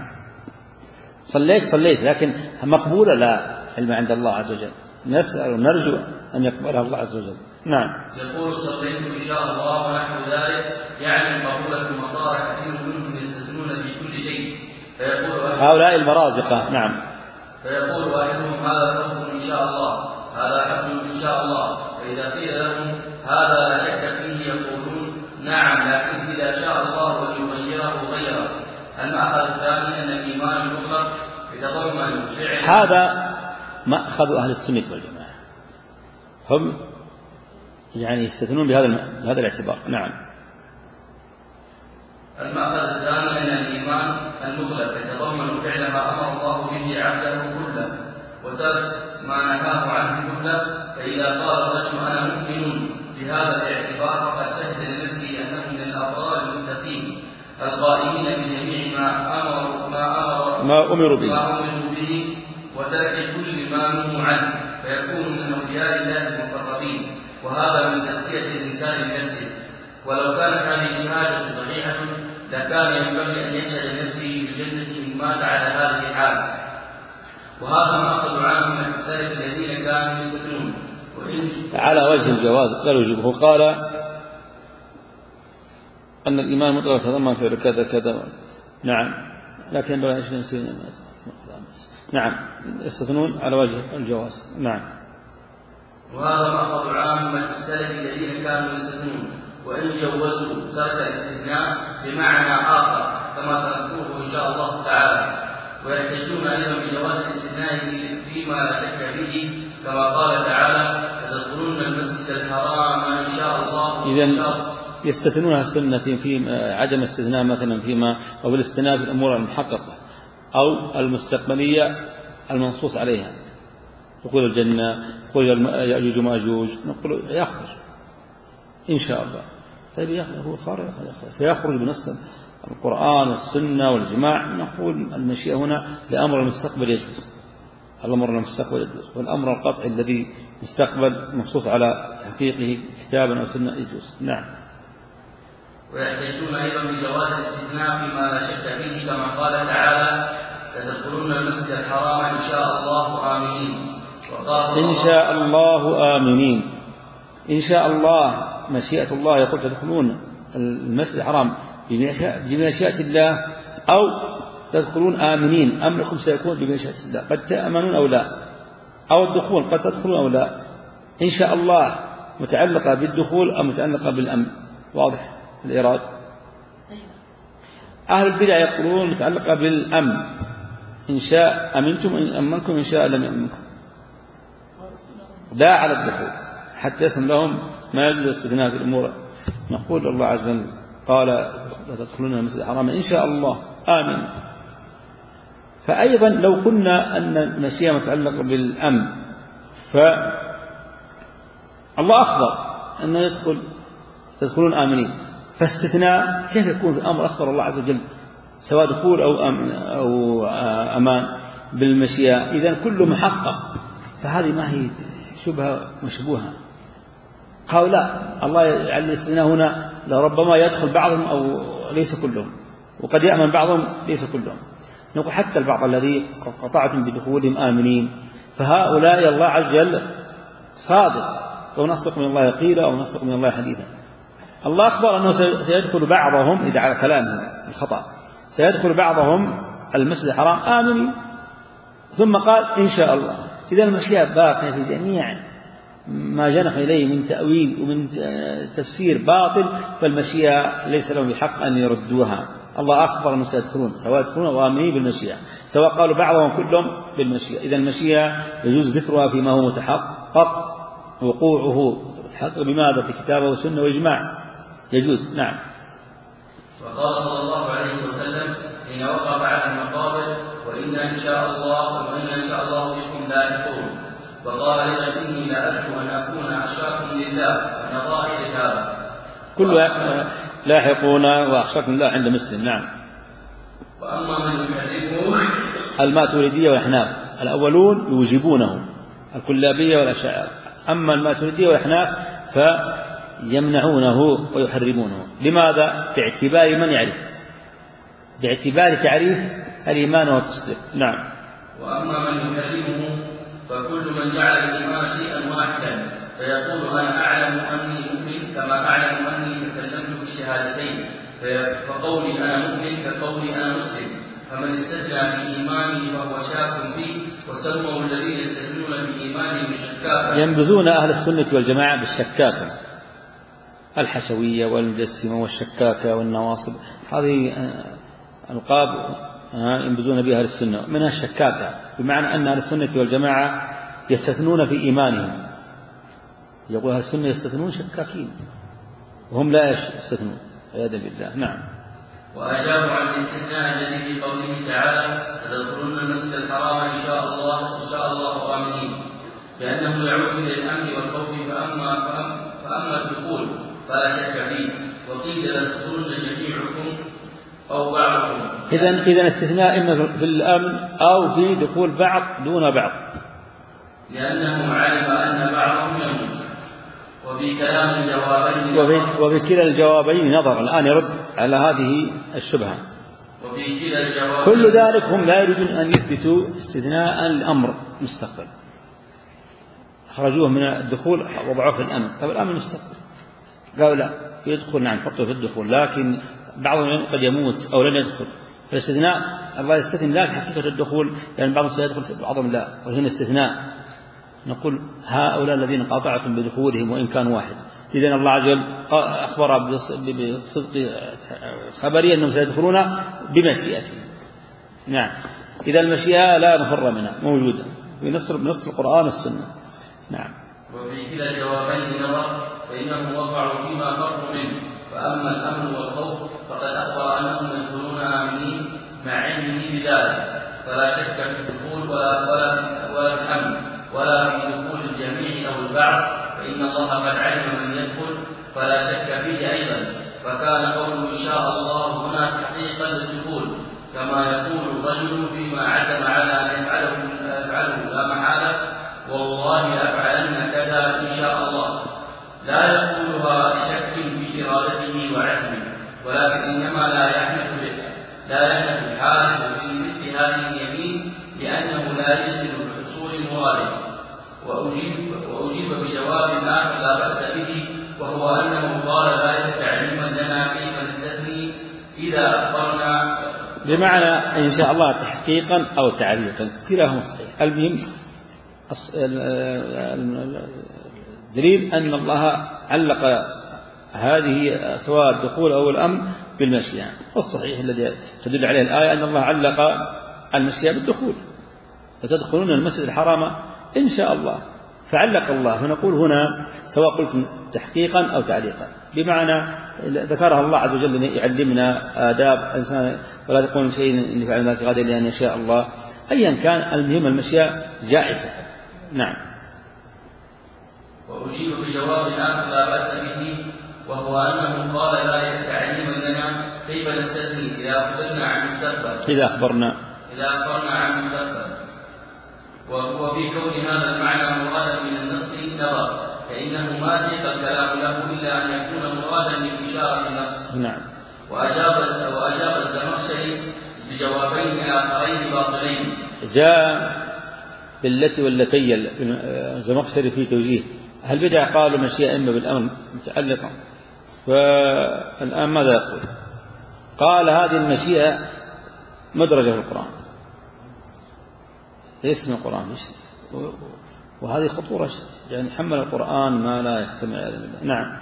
صليت صليت لكن مقبولة لا علم عند الله عز وجل، نسأل ونرجو أن يقبلها الله عز وجل. نعم. يقول صليت إن شاء الله ونحو ذلك، يعني قبولة المصارى كثير منهم يستثنون في كل شيء، فيقول هؤلاء المرازقة. نعم. فيقول أحدهم هذا ثوب إن شاء الله، هذا حبل إن شاء الله، فإذا قيل لهم هذا لا شك فيه يقولون نعم، لكن إذا شاء الله وليغيره غيره. المأخذ الثاني أن الإيمان المطلق يتضمن فعل. هذا مأخذ أهل السنة والجماعة، هم يعني يستثنون بهذا بهذا الاعتبار. نعم. المأخذ الثاني أن الإيمان المطلق يتضمن فعل ما أمر الله به عبده كله وترك ما نهاه عنه كله، فإذا قال الرجل أنا مؤمن بهذا الاعتبار فقد شهد لنفسه أنه من الأبرار المتقين القائمين بجميع ما أمر ما أمر ما أمروا به, ما أمروا به وترك كل ما نهوا عنه، فيكون من أولياء الله المقربين، وهذا من تزكية الإنسان لنفسه. ولو كانت هذه الشهادة صحيحة لكان ينبغي أن يشهد لنفسه بالجنة إن مات على هذه الحال، وهذا ما أخذ عنه من السلف الذين كانوا يستثنون على وجه الجواز لا الوجوب. هو قال أن الإيمان مطلق يتضمن فعل كذا كذا. نعم، لكن لا يشتري. نعم، يستثنون على وجه الجواز. نعم. وهذا مأخذ عامة السلف الذين كانوا يستثنون، وإن جوزوا ترك الاستثناء بمعنى آخر كما سنذكره إن شاء الله تعالى، ويحتجون أيضا بجواز الاستثناء فيما لا شك فيه كما قال تعالى: تدخلون المسجد الحرام إن شاء الله. إذن يستثنونها السنة في عدم استثناء مثلا فيما أو الاستثناء في الأمور المحققة أو المستقبلية المنصوص عليها، دخول الجنة، دخول يأجوج ومأجوج، نقول يخرج إن شاء الله. طيب هو خارج، سيخرج بنص القرآن والسنة والإجماع. نقول المشيئة هنا لأمر المستقبل يجوز، الأمر المستقبل يجوز، والأمر القطعي الذي مستقبل منصوص على تحقيقه كتابا أو سنة يجوز. نعم. ويحتجون أيضا بجواز الاستثناء فيما لا شك فيه كما قال تعالى: تدخلون المسجد الحرام إن شاء الله آمنين. إن شاء الله آمنين، إن شاء الله مشيئة الله، يقول تدخلون المسجد الحرام بمشيئة الله، أو تدخلون آمنين، أمركم سيكون بمشيئة الله، قد تأمنون أو لا، أو الدخول قد تدخلون أو لا. إن شاء الله متعلقة بالدخول أو متعلقة بالأمن. واضح الإراد؟ أهل البدع يقولون متعلقة بالأمن، إن شاء أمنتم إن أمنكم، إن شاء لم يأمنكم، لا على الدخول حتى يسمى لهم ما يجوز الاستثناء في الأمور. نقول الله عز وجل قال: لا تدخلون المسجد الحرام إن شاء الله آمين. فأيضا لو قلنا أن المشيئة متعلقة بالأمن، فالله أخبر أنه يدخل تدخلون آمنين، فاستثناء كيف يكون في أمر أخبر الله عز وجل سواء دخول أو أمن أو أمان بالمشيئة؟ إذن كله محقق، فهذه ما هي شبهة مشبوهة. قالوا لا، الله يجعل الاستثناء هنا لربما يدخل بعضهم أو ليس كلهم، وقد يأمن بعضهم ليس كلهم. نقول حتى البعض الذي قطعتم بدخولهم آمنين، فهؤلاء الله عز وجل صادق، أو نصدق من الله قيلا أو نصدق من الله حديثا. الله أخبر أنه سيدخل بعضهم، إذا على كلامه الخطأ، سيدخل بعضهم المسجد الحرام آمنين، ثم قال إن شاء الله. إذا المشيئة باقية في جميع ما جنح إليه من تأويل ومن تفسير باطل، فالمشيئة ليس لهم بحق أن يردوها. الله أخبر أنه سيدخلون، سواء يدخلون أو آمنين بالمشيئة، سواء قالوا بعضهم كلهم بالمشيئة. إذا المشيئة يجوز ذكرها فيما هو متحقق وقوعه حق بماذا؟ في كتابه وسنة وإجماع يجوز. نعم. وقال صلى الله عليه وسلم: حين وقف على المقابر: وإنا إن شاء الله وإنا إن شاء الله بكم لاحقون. وقال أيضا: إني لأرجو أن أكون أخشاكم لله ونظائر هذا. كل لاحقون وأخشاكم الله عند مسلم. نعم. وأما من يحرمه الماتريدية والأحناف، الأولون يوجبونه، الكلابية والأشاعرة. أما الماتريدية والأحناف فيمنعونه ويحرمونه. لماذا؟ باعتبار من يعرف، باعتبار تعريف الإيمان والتصديق. نعم. وأما من يحرمه فكل من جعل الإيمان شيئا واحدا، فيقول: أنا أعلم أني مؤمن كما أعلم أني تكلمت بالشهادتين، فقولي أنا مؤمن كقولي أنا مسلم. فمن استثنى بإيمانه فهو شاك فيه، وسموا الذين يستثنون بإيمانهم شكاكا. ينبذون أهل السنة والجماعة بالشكاكة، الحشوية والمجسمة والشكاكة والنواصب، هذه ألقاب ينبذون بها أهل السنة، منها الشكاكة، بمعنى أن أهل السنة والجماعة يستثنون في إيمانهم. يقول أهل السنة يستثنون شكاكين، وهم لا يستثنون عياذا بالله. نعم. وأجابوا عن الاستثناء الذي في قوله تعالى: تدخلون المسجد الحرام إن شاء الله إن شاء الله آمنين، لأنه يعود إلى الأمن والخوف، فأما, فأما الدخول فلا شك فيه. وقيل: تدخلون جميعكم أو بعضكم. إذن إذن استثناء إما في الأمن أو في دخول بعض دون بعض، لأنه علم أن بعضهم يموت. وفي كلام الجوابين وفي, وفي كلا الجوابين نظر. الآن يرد على هذه الشبهة. وفي كلا الجوابين كل ذلك هم لا يريدون أن يثبتوا استثناء الأمر مستقبل، خرجوه من الدخول وضعوه في الأمن. طب الأمن مستقبل، قالوا لا، يدخل نعم حطه في الدخول، لكن بعضهم قد يموت أو لن يدخل. فالاستثناء الله يستثني لا في حقيقة الدخول، لأن يعني بعضهم سيدخل بعضهم لا، وهنا استثناء. نقول هؤلاء الذين قاطعتم بدخولهم وإن كان واحد، إذن الله عز وجل أخبر بصدق خبري أنهم سيدخلون بمشيئته. نعم، إذا المشيئة لا مفر منها موجودة بنص بنص القرآن والسنة. نعم. وفي كلا الجوابين نظر، فإنهم وقعوا فيما فروا منه، فأما الأمن والخوف فقد أخبر أنهم يدخلون آمنين مع علمه بذلك، فلا شك في الدخول ولا ولا ولا في الأمن ولا في دخول الجميع أو البعض، فإن الله قد علم من يدخل فلا شك فيه أيضا. فكان قوله إن شاء الله هنا تحقيقا للدخول، كما يقول الرجل فيما عزم على أن يفعله يفعله لا محالة، والله لأفعلن كذا إن شاء الله، لا يقولها بشك في إرادته وعزمه، ولكن إنما لا يحنث به لا يحنث الحال في مثل هذه اليمين، لأنه لا يجزم بحصول مراده. وأجيب, وأجيب بجواب آخر لا بأس به، وهو أنه قال ذلك تعليما لنا كيف نستثني إذا أخبرنا، بمعنى إن شاء الله تحقيقا أو تعليقا كلاهما صحيح. المهم الدليل أن الله علق هذه سواء الدخول أو الأمن بالمشيئة، والصحيح الذي تدل عليه الآية أن الله علق المشيئة بالدخول، فتدخلون المسجد الحرام إن شاء الله، فعلق الله. فنقول هنا سواء قلت تحقيقا أو تعليقا، بمعنى ذكرها الله عز وجل يعلمنا آداب إنسان، ولا تقول شيء اللي فعل ذلك غدا إلا أن يشاء الله. أيا كان المهم المشيئة جائزة. نعم. وأجيب بجواب آخر لا بأس به، وهو أنه قال ذلك تعليما لنا كيف نستثني إذا أخبرنا عن مستقبل إذا أخبرنا إذا أخبرنا عن مستقبل وهو في كون هذا المعنى مرادا من النص نظر، فإنه ما سيق الكلام له إلا أن يكون مرادا من إشارة النص. نعم. وأجاب وأجاب الزمخشري بجوابين آخرين باطلين. جاء بالتي والتي الزمخشري في توجيه هل بدع قالوا مشيئة إما بالأمر متعلقة، فالآن ماذا يقول؟ قال هذه المشيئة مدرجة في القرآن، ليس من القرآن، وهذه خطورة، يعني حمل القرآن ما لا يحتمل. نعم.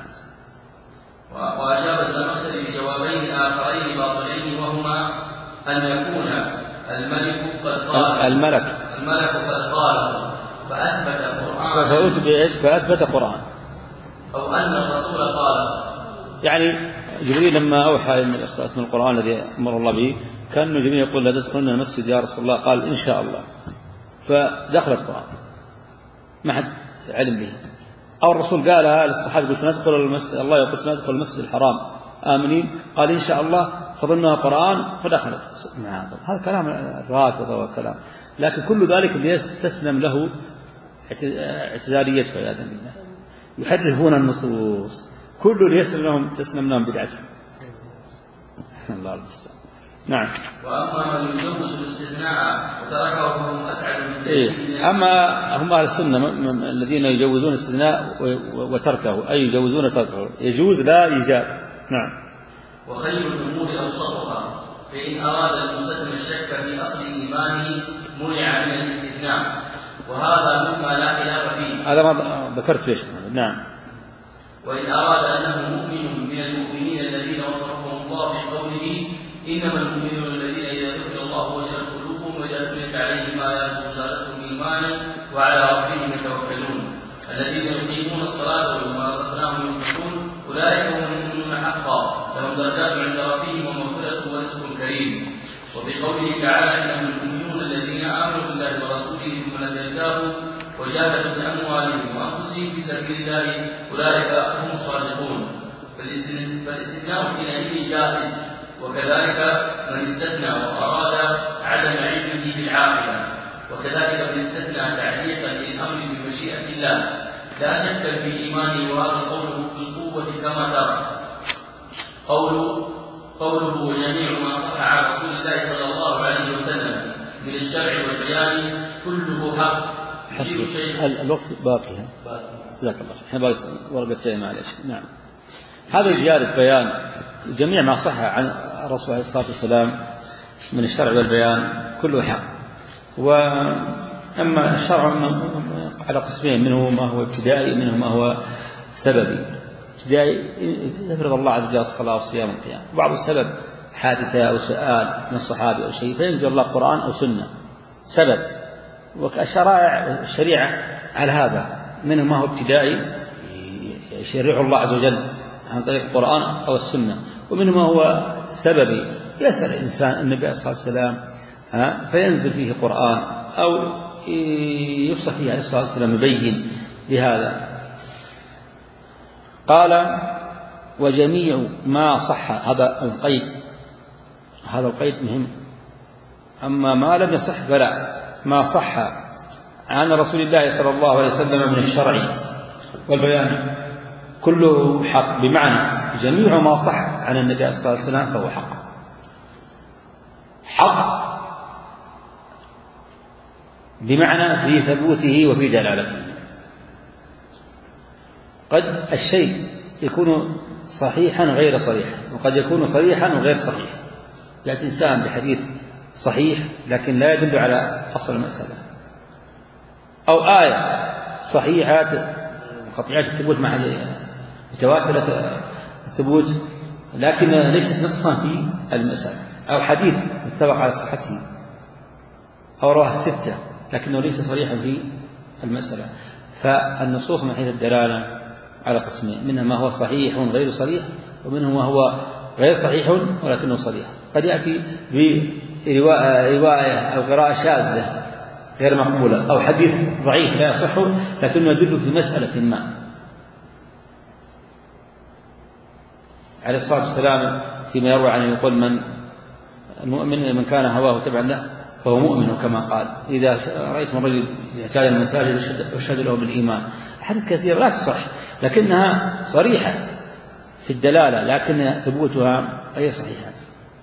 وأجاب الزمخشري بجوابين آخرين باطلين، وهما أن يكون الملك قد قال الملك الملك قد قال فأثبت القرآن فأثبت إيش؟ فأثبت القرآن، أو أن الرسول قال. يعني جبريل لما أوحى من القرآن الذي أمر الله به، كان جبريل يقول لا تدخلن المسجد يا رسول الله، قال إن شاء الله، فدخل القرآن ما حد علم به. أو الرسول قالها للصحابة يقول سندخل المسجد، الله يقول سندخل المسجد الحرام آمنين، قال إن شاء الله، فظنها قرآن فدخلت. هذا كلام راكض وكلام، لكن كل ذلك تسلم له اعتذاريته عياذا بالله، يحرفون النصوص، كل يسلم لهم تسلم لهم بدعتهم. الله المستعان. نعم. وأما من يجوز الاستثناء وتركه فهم أسعد من إيه. أما هم أهل السنة الذين يجوزون الاستثناء وتركه، أي يجوزون تركه، يجوز لا إيجاب. نعم. وخير الأمور أوسطها، فإن أراد المستثنى الشك في أصل إيمانه منع من الاستثناء، وهذا مما لا خلاف فيه. هذا ما ذكرت ليش. نعم. وإن أراد أنه مؤمن من المؤمنين الذين وصفهم الله في قوله إنما المؤمنون الذين إذا ذكر الله وجلت قلوبهم وإذا تليت عليهم آياته زادتهم إيمانا وعلى ربهم يتوكلون الذين يقيمون الصلاة ومما رزقناهم ينفقون أولئك هم المؤمنون حقا لهم درجات عند ربهم ومغفرة ورزق كريم. وفي قوله تعالى إنهم المؤمنون الذين آمنوا بالله ورسوله ثم لم يرتابوا وجاهدوا بأموالهم وأنفسهم في سبيل الله أولئك هم الصادقون. فالاستثناء حينئذ جائز، وكذلك من استثنى وأراد عدم علمه بالعاقلة، وكذلك من استثنى تعليقا للأمر بمشيئة الله لا شك في إيمانه، وهذا قوله بالقوة كما ترى. قوله قوله جميع ما صح عن رسول الله صلى الله عليه وسلم من الشرع والبيان كله حق. الوقت باقي. جزاك الله خير. احنا باقي ورقة شيء معلش. نعم. هذا زيادة بيان جميع ما صح عن الرسول عليه الصلاة والسلام من الشرع والبيان كله حق. وأما الشرع على قسمين، منه ما هو ابتدائي منه ما هو سببي. ابتدائي يفرض الله عز وجل الصلاة والصيام والقيام، وبعض السبب حادثة أو سؤال من الصحابي أو شيء فينزل الله قرآن أو سنة سبب. وكشرائع الشريعة على هذا، منه ما هو ابتدائي يشرعه الله عز وجل عن طريق القرآن أو السنة، ومنه ما هو سببي يسأل الإنسان النبي عليه الصلاة والسلام فينزل فيه قرآن أو يفصح فيه عليه الصلاة والسلام يبين بهذا. قال وجميع ما صح، هذا القيد هذا القيد مهم. أما ما لم يصح فلا، ما صح عن رسول الله صلى الله عليه وسلم من الشرع والبيان كله حق، بمعنى جميع ما صح عن النبي صلى الله عليه وسلم فهو حق. حق بمعنى في ثبوته وفي دلالته. قد الشيء يكون صحيحا غير صريح، وقد يكون صريحا وغير صحيح. يأتي إنسان بحديث صحيح لكن لا يدل على أصل المسألة، أو آية صحيحة قطعية الثبوت مع متواترة الثبوت لكن ليست نصا في المسألة، أو حديث متفق على صحته أو رواه الستة لكنه ليس صريحا في المسألة. فالنصوص من حيث الدلالة على قسمين، منها ما هو صحيح غير صريح، ومنه ما هو غير صحيح ولكنه صريح. قد يأتي برواية أو قراءة شاذة غير مقبولة، أو حديث ضعيف لا يصح لكنه يدل في مسألة ما. عليه الصلاة والسلام فيما يروى عنه يقول من المؤمن من كان هواه تبعا له فهو مؤمن، كما قال إذا رأيت من رجل يحتاج المساجد اشهد له بالإيمان. أحاديث كثيرة لا تصح لكنها صريحة في الدلالة لكن ثبوتها غير صحيحة.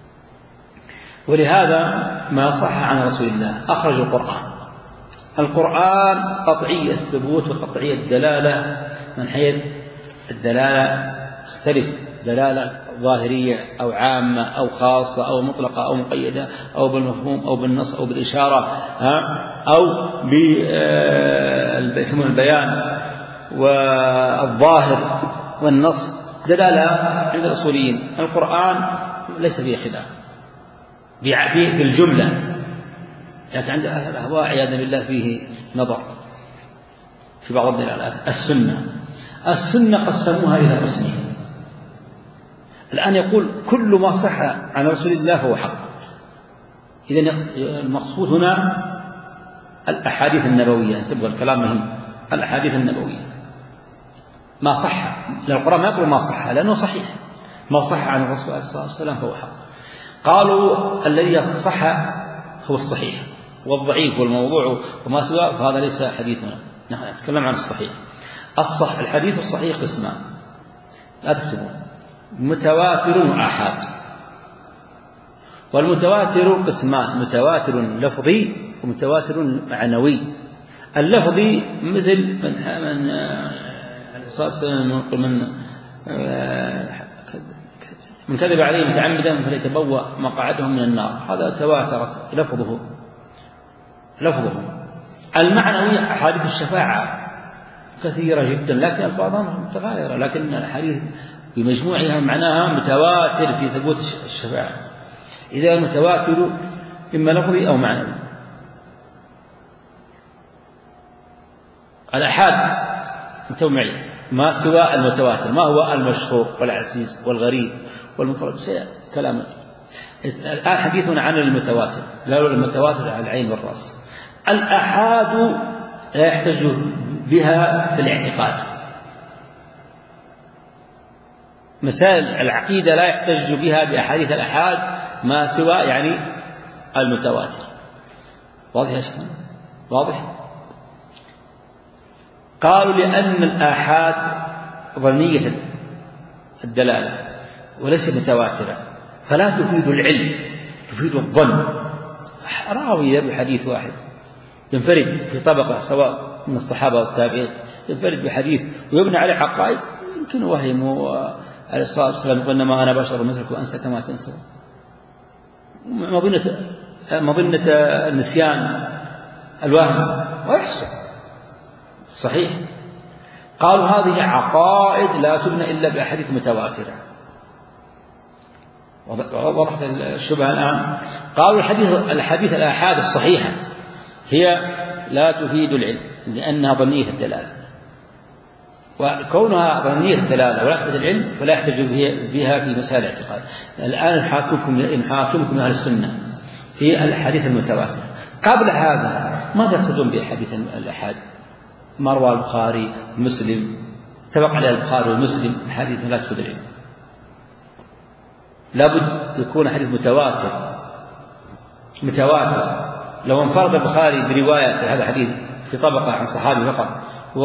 ولهذا ما صح عن رسول الله أخرج القرآن. القرآن قطعي الثبوت وقطعي الدلالة، من حيث الدلالة تختلف، دلالة ظاهرية أو عامة أو خاصة أو مطلقة أو مقيدة أو بالمفهوم أو بالنص أو بالإشارة أو بالبيان والظاهر والنص. دلالة عند الأصوليين القرآن ليس فيه خلاف في الجملة، لكن عند أهل الأهواء عياذا بالله فيه نظر في بعض الدلالات. السنة السنة قسموها إلى قسمين. الآن يقول كل ما صح عن رسول الله فهو حق. إذن المقصود هنا الأحاديث النبوية، انتبهوا الكلام مهم. الأحاديث النبوية ما صح، لأن القرآن ما يقول ما صح لأنه صحيح، ما صح عن الرسول عليه الصلاة والسلام فهو حق. قالوا الذي صح هو الصحيح، والضعيف والموضوع وما سواه فهذا ليس حديثنا. نحن نتكلم عن الصحيح. الصح الحديث الصحيح قسمان لا تكتبون، متواتر وآحاد. والمتواتر قسمان، متواتر لفظي ومتواتر معنوي. اللفظي مثل من من من من كذب عليه متعمدا فليتبوأ مقعده من النار. هذا تواترت لفظه لفظه. المعنوي أحاديث الشفاعة كثيرة جدا لكن ألفاظها متغايرة، لكن الحديث بمجموعها معناها متواتر في ثبوت الشفاعة. إذا المتواتر إما لفظي أو معنوي. الأحاد انتبهوا معي، ما سوى المتواتر، ما هو المشهور والعزيز والغريب والمفرد كلام. الآن حديثنا عن المتواتر، لا المتواتر على العين والرأس. الأحاد لا يحتج بها في الاعتقاد، مسائل العقيدة لا يحتج بها بأحاديث الأحاد ما سوى يعني المتواتر. واضح يا شيخ؟ واضح؟ قالوا لأن الآحاد ظنية الدلالة وليس متواترة فلا تفيد العلم، تفيد الظن. راوي يروي حديث واحد ينفرد في طبقة سواء من الصحابة والتابعين، ينفرد بحديث ويبنى عليه حقائق يمكن وهم عليه الصلاة والسلام يقول إنما أنا بشر مثلكم أنسى كما تنسى، مظنة مظنة النسيان الوهم ويحصل صحيح. قالوا هذه عقائد لا تبنى إلا بأحاديث متواترة. وضحت الشبهة الآن. قالوا الحديث الحديث الآحاد الصحيحة هي لا تفيد العلم لأنها ظنية الدلالة، وكونها ظنية الدلالة ولا تفيد العلم فلا يحتج بها في مسائل الاعتقاد. الآن نحاكمكم نحاكمكم أهل السنة في الحديث المتواتر. قبل هذا ماذا يقصدون بحديث الآحاد؟ ما روى البخاري ومسلم اتفق عليه البخاري ومسلم حديث لا تفيد العلم، لابد يكون حديث متواتر متواتر. لو انفرد البخاري برواية هذا الحديث في طبقة عن صحابي فقط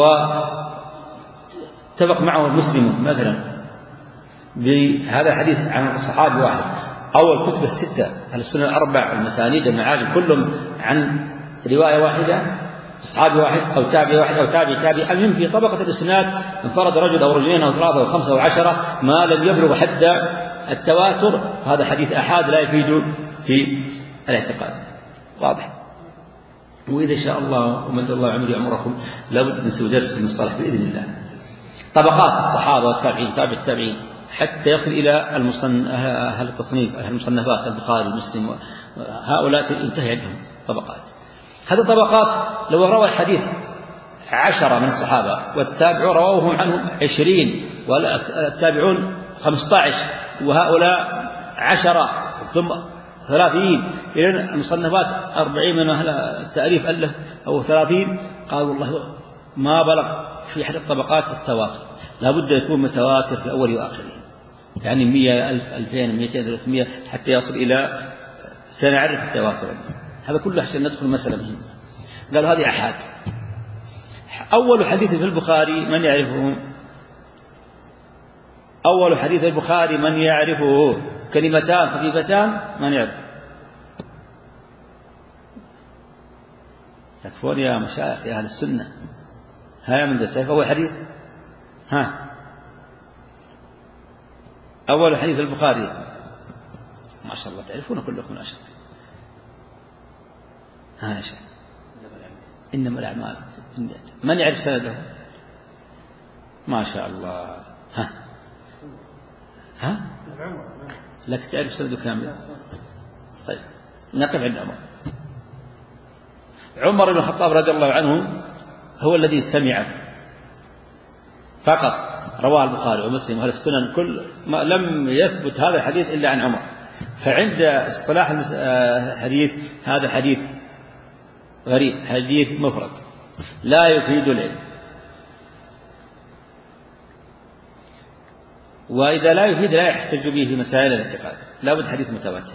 واتفق معه المسلم مثلا بهذا الحديث عن الصحابي واحد، أو الكتب الستة أهل السنة الأربع المسانيد المعاجم كلهم عن رواية واحدة صحابي واحد أو تابعي واحد أو تابعي تابعي، المهم في طبقة الإسناد انفرد رجل أو رجلين أو ثلاثة أو خمسة أو عشرة ما لم يبلغ حد التواتر، هذا حديث أحاد لا يفيد في الاعتقاد. واضح؟ وإذا شاء الله ومد الله عمري عمركم لابد نسوي درس في المصطلح بإذن الله، طبقات الصحابة والتابعين تابع التابعين حتى يصل إلى المصنف أهل التصنيف أهل المصنفات البخاري ومسلم، هؤلاء ينتهي عنهم طبقات. هذه الطبقات لو روى الحديث عشرة من الصحابة والتابعون رووهم عنهم عشرين والتابعون خمسة عشر وهؤلاء عشرة ثم ثلاثين إلى المصنفات أربعين من أهل التأليف ألف أو ثلاثين، قالوا والله ما بلغ في أحد الطبقات التواتر، لابد يكون متواتر في أول وآخره، يعني مئة ألف ألفين مئتين ثلاثمئة حتى يصل إلى سنعرف التواتر. هذا كله عشان ندخل مسألة مهمة. قالوا هذه أحاد. أول حديث في البخاري من يعرفه؟ أول حديث البخاري من يعرفه؟ كلمتان خفيفتان من يعرف؟ تكفون يا مشايخ يا أهل السنة. ها من ذا سيف أول حديث؟ ها أول حديث البخاري ما شاء الله تعرفون كلكم لا شك. ها شيء إنما الأعمال من يعرف سنده؟ ما شاء الله. ها ها لك تعرف سنده كامل؟ طيب نقف عند عمر. عمر بن الخطاب رضي الله عنه هو الذي سمع فقط، رواه البخاري ومسلم وأهل السنن كل ما لم يثبت هذا الحديث إلا عن عمر. فعند اصطلاح الحديث هذا حديث غريب، حديث مفرد لا يفيد العلم، وإذا لا يفيد لا يحتج به في مسائل الاعتقاد، لا بد حديث متواتر.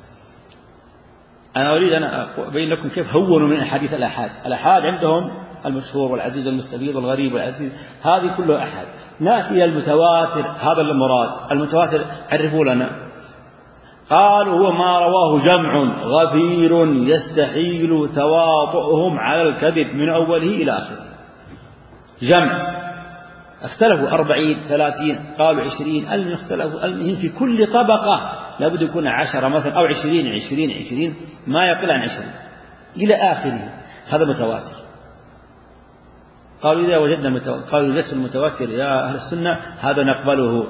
أنا أريد أن أبين لكم كيف هونوا من أحاديث الآحاد. الآحاد عندهم المشهور والعزيز والمستفيض والغريب والعزيز، هذه كلها أحاد. نأتي إلى المتواتر، هذا المراد. المتواتر عرفوا لنا. قالوا هو ما رواه جمع غفير يستحيل تواطؤهم على الكذب من أوله إلى آخره. جمع اختلفوا أربعين ثلاثين قالوا عشرين، المهم اختلفوا، المهم في كل طبقة لابد يكون عشرة مثلا أو عشرين عشرين عشرين ما يقل عن عشرين إلى آخره. هذا متواتر. قالوا إذا وجدنا المتواتر، قالوا وجدت المتواتر يا أهل السنة هذا نقبله.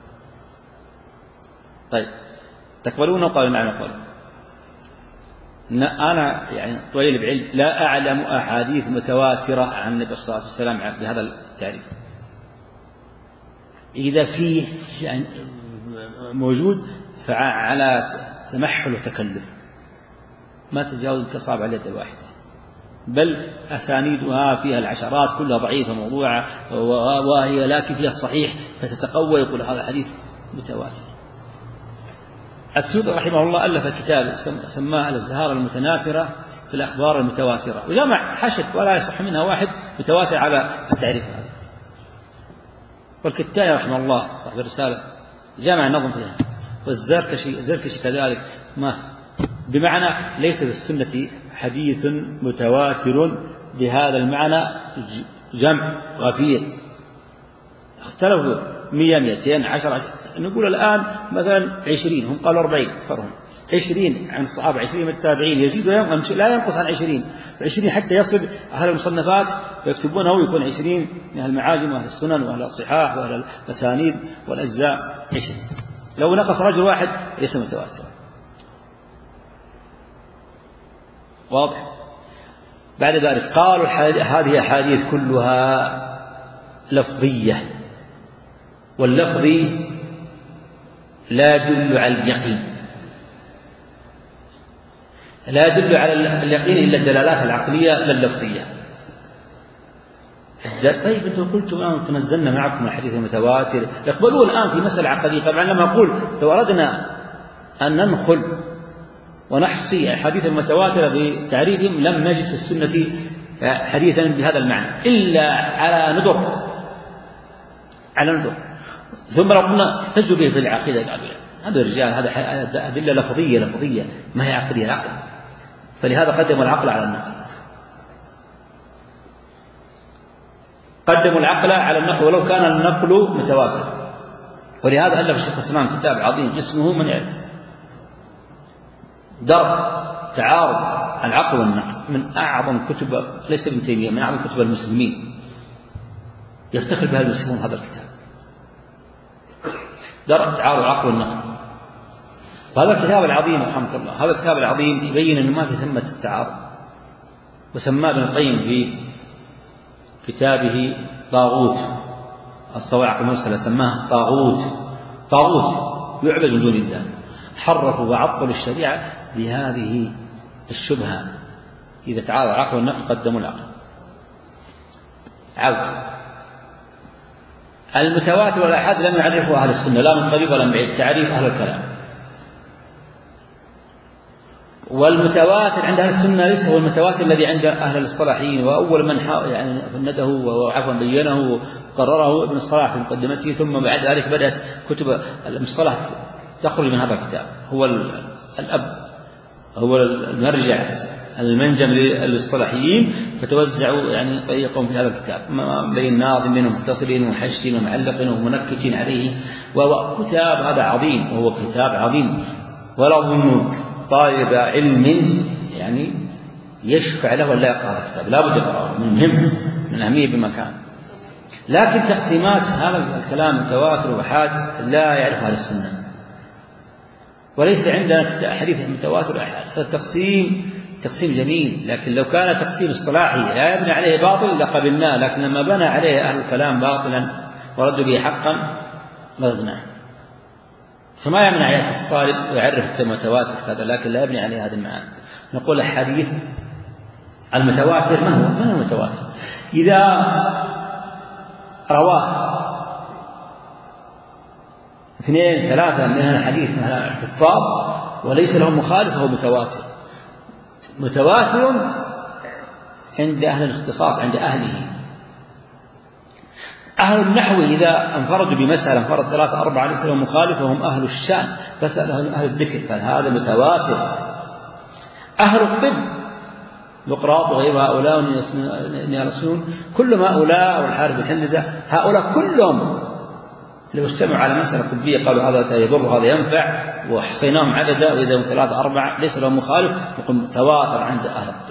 طيب تقبلونه؟ قالوا نعم نقبله. أنا يعني طويل بعلم لا أعلم أحاديث متواترة عن النبي صلى الله عليه وسلم بهذا التعريف. إذا فيه يعني موجود فعلى تمحل وتكلف، ما تجاوز كصعب على اليد الواحدة، بل أسانيدها فيها العشرات كلها ضعيفة موضوعة وهي لكن فيها الصحيح فتتقوى يقول هذا حديث متواتر. السيوطي رحمه الله ألف كتاب سماه الأزهار المتناثرة في الأخبار المتواترة، وجمع حشد ولا يصح منها واحد متواتر على التعريف هذا. والكتائي رحمه الله صاحب الرسالة جامع النظم فيها، والزركشي الزركشي كذلك، ما بمعنى ليس بالسنة حديث متواتر بهذا المعنى جمع غفير. اختلفوا مئة مئتين عشرة. نقول الآن مثلا عشرين، هم قالوا أربعين أكثرهم، عشرين عن الصحابة، عشرين من التابعين، يزيد لا ينقص عن عشرين، عشرين حتى يصل أهل المصنفات يكتبونه ويكون عشرين من أهل المعاجم وأهل السنن وأهل الصحاح وأهل الأسانيد والأجزاء عشرين. لو نقص رجل واحد ليس متواتر. واضح؟ بعد ذلك قالوا هذه أحاديث كلها لفظية، واللفظ لا يدل على اليقين، لا يدل على اليقين إلا الدلالات العقلية لا اللفظية. طيب أنتم قلتم الآن تنزلنا معكم الحديث المتواتر، يقبلوا الآن في مسألة عقدية. طبعا لما أقول لو أردنا أن ندخل ونحصي الحديث المتواتر بتعريفهم لم نجد في السنة حديثا بهذا المعنى إلا على ندر، على ندر. ثم لو قلنا احتجوا به في العقيدة قالوا هذا الرجال هذا أدلة لفظية لفظية ما هي عقلية العقل، فلهذا قدموا العقل على النقل، قدموا العقل على النقل ولو كان النقل متواتر. ولهذا ألف الشيخ الإسلام كتاب عظيم اسمه من يعرف درء تعارض العقل والنقل، من أعظم كتب ليس ابن تيمية، من أعظم كتب المسلمين، يفتخر بها المسلمون هذا الكتاب، درء تعارض العقل والنقل. وهذا الكتاب العظيم رحمه الله، هذا الكتاب العظيم يبين أن ما في ثمة التعارض، وسماه ابن القيم في كتابه طاغوت الصواعق المرسلة، سماه طاغوت، طاغوت يعبد من دون الله. حرفوا وعطلوا الشريعة بهذه الشبهة، إذا تعارض العقل والنقل قدموا العقل. عود المتواتر والآحاد لم يعرفوا أهل السنة لا من قريب ولا من بعيد، تعريف أهل الكلام. والمتواتر عند أهل السنة ليس هو المتواتر الذي عند أهل الاصطلاحيين، وأول من يعني فنده وعفوا بينه وقرره ابن الصلاح في مقدمته، ثم بعد ذلك بدأت كتب المصطلح تخرج من هذا الكتاب. هو الأب، هو المرجع، المنجم للاصطلاحيين، فتوزعوا يعني طريقهم في هذا الكتاب بين ناظم ومختصرين ومحشين ومعلق ومنكت عليه، وهو كتاب هذا عظيم، وهو كتاب عظيم. ولا أظن طالب علم يعني يشفع له ولا يقرأ هذا الكتاب، لا بد يقرأه، من مهم، من أهمية بمكان. لكن تقسيمات هذا الكلام متواتر وآحاد لا يعرف أهل السنة، وليس عندنا حديث متواتر وآحاد. هذا التقسيم تقسيم جميل، لكن لو كان تقسيم اصطلاحي لا يبنى عليه باطل لقبلناه، لكن لما بنى عليه أهل الكلام باطلا وردوا به حقا ردناه. فما يمنع يأتي الطالب ويعرف المتواتر هذا، لكن لا يبني عليه هذا المعاني. نقول الحديث المتواتر من هو؟ من هو المتواتر؟ إذا رواه اثنين ثلاثة من أهل الحديث من الحفاظ وليس لهم مخالف فهو متواتر. متواتر عند أهل الاختصاص، عند أهله. أهل النحو إذا انفردوا بمسألة انفرد ثلاثة أربعة ليس لهم مخالف وهم أهل الشان، بس أهل الذكر، فهذا متواتر. أهل الطب لقراط وغير هؤلاء يرسلون كلهم هؤلاء، والحارث بن حنزة، هؤلاء كلهم لو اجتمعوا على مسألة طبية قالوا هذا يضر وهذا ينفع وحصيناهم عددا، وإذا هم ثلاثة أربعة ليس لهم مخالف يقول متواتر عند أهل الطب.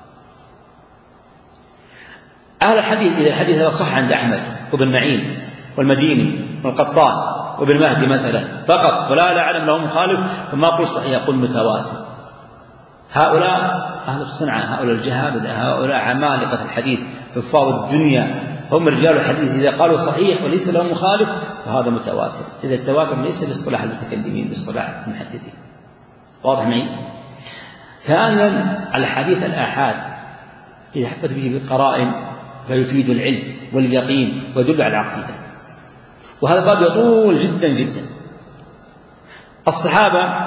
أهل الحديث إذا الحديث هذا صح عند أحمد وابن معين والمديني والقطان وابن مهدي مثلا فقط ولا لا أعلم لهم مخالف، فما قل صحيح، يقول متواتر. هؤلاء أهل الصنعة، هؤلاء الجهابذة، هؤلاء عمالقة الحديث حفاظ الدنيا، هم رجال الحديث، إذا قالوا صحيح وليس لهم مخالف فهذا متواتر. إذا التواتر ليس باصطلاح المتكلمين، باصطلاح المحدثين. واضح معي؟ ثانيا الحديث الآحاد إذا حدث به بقرائن فيفيد العلم واليقين ويدل على العقيدة، وهذا باب يطول جدا جدا. الصحابة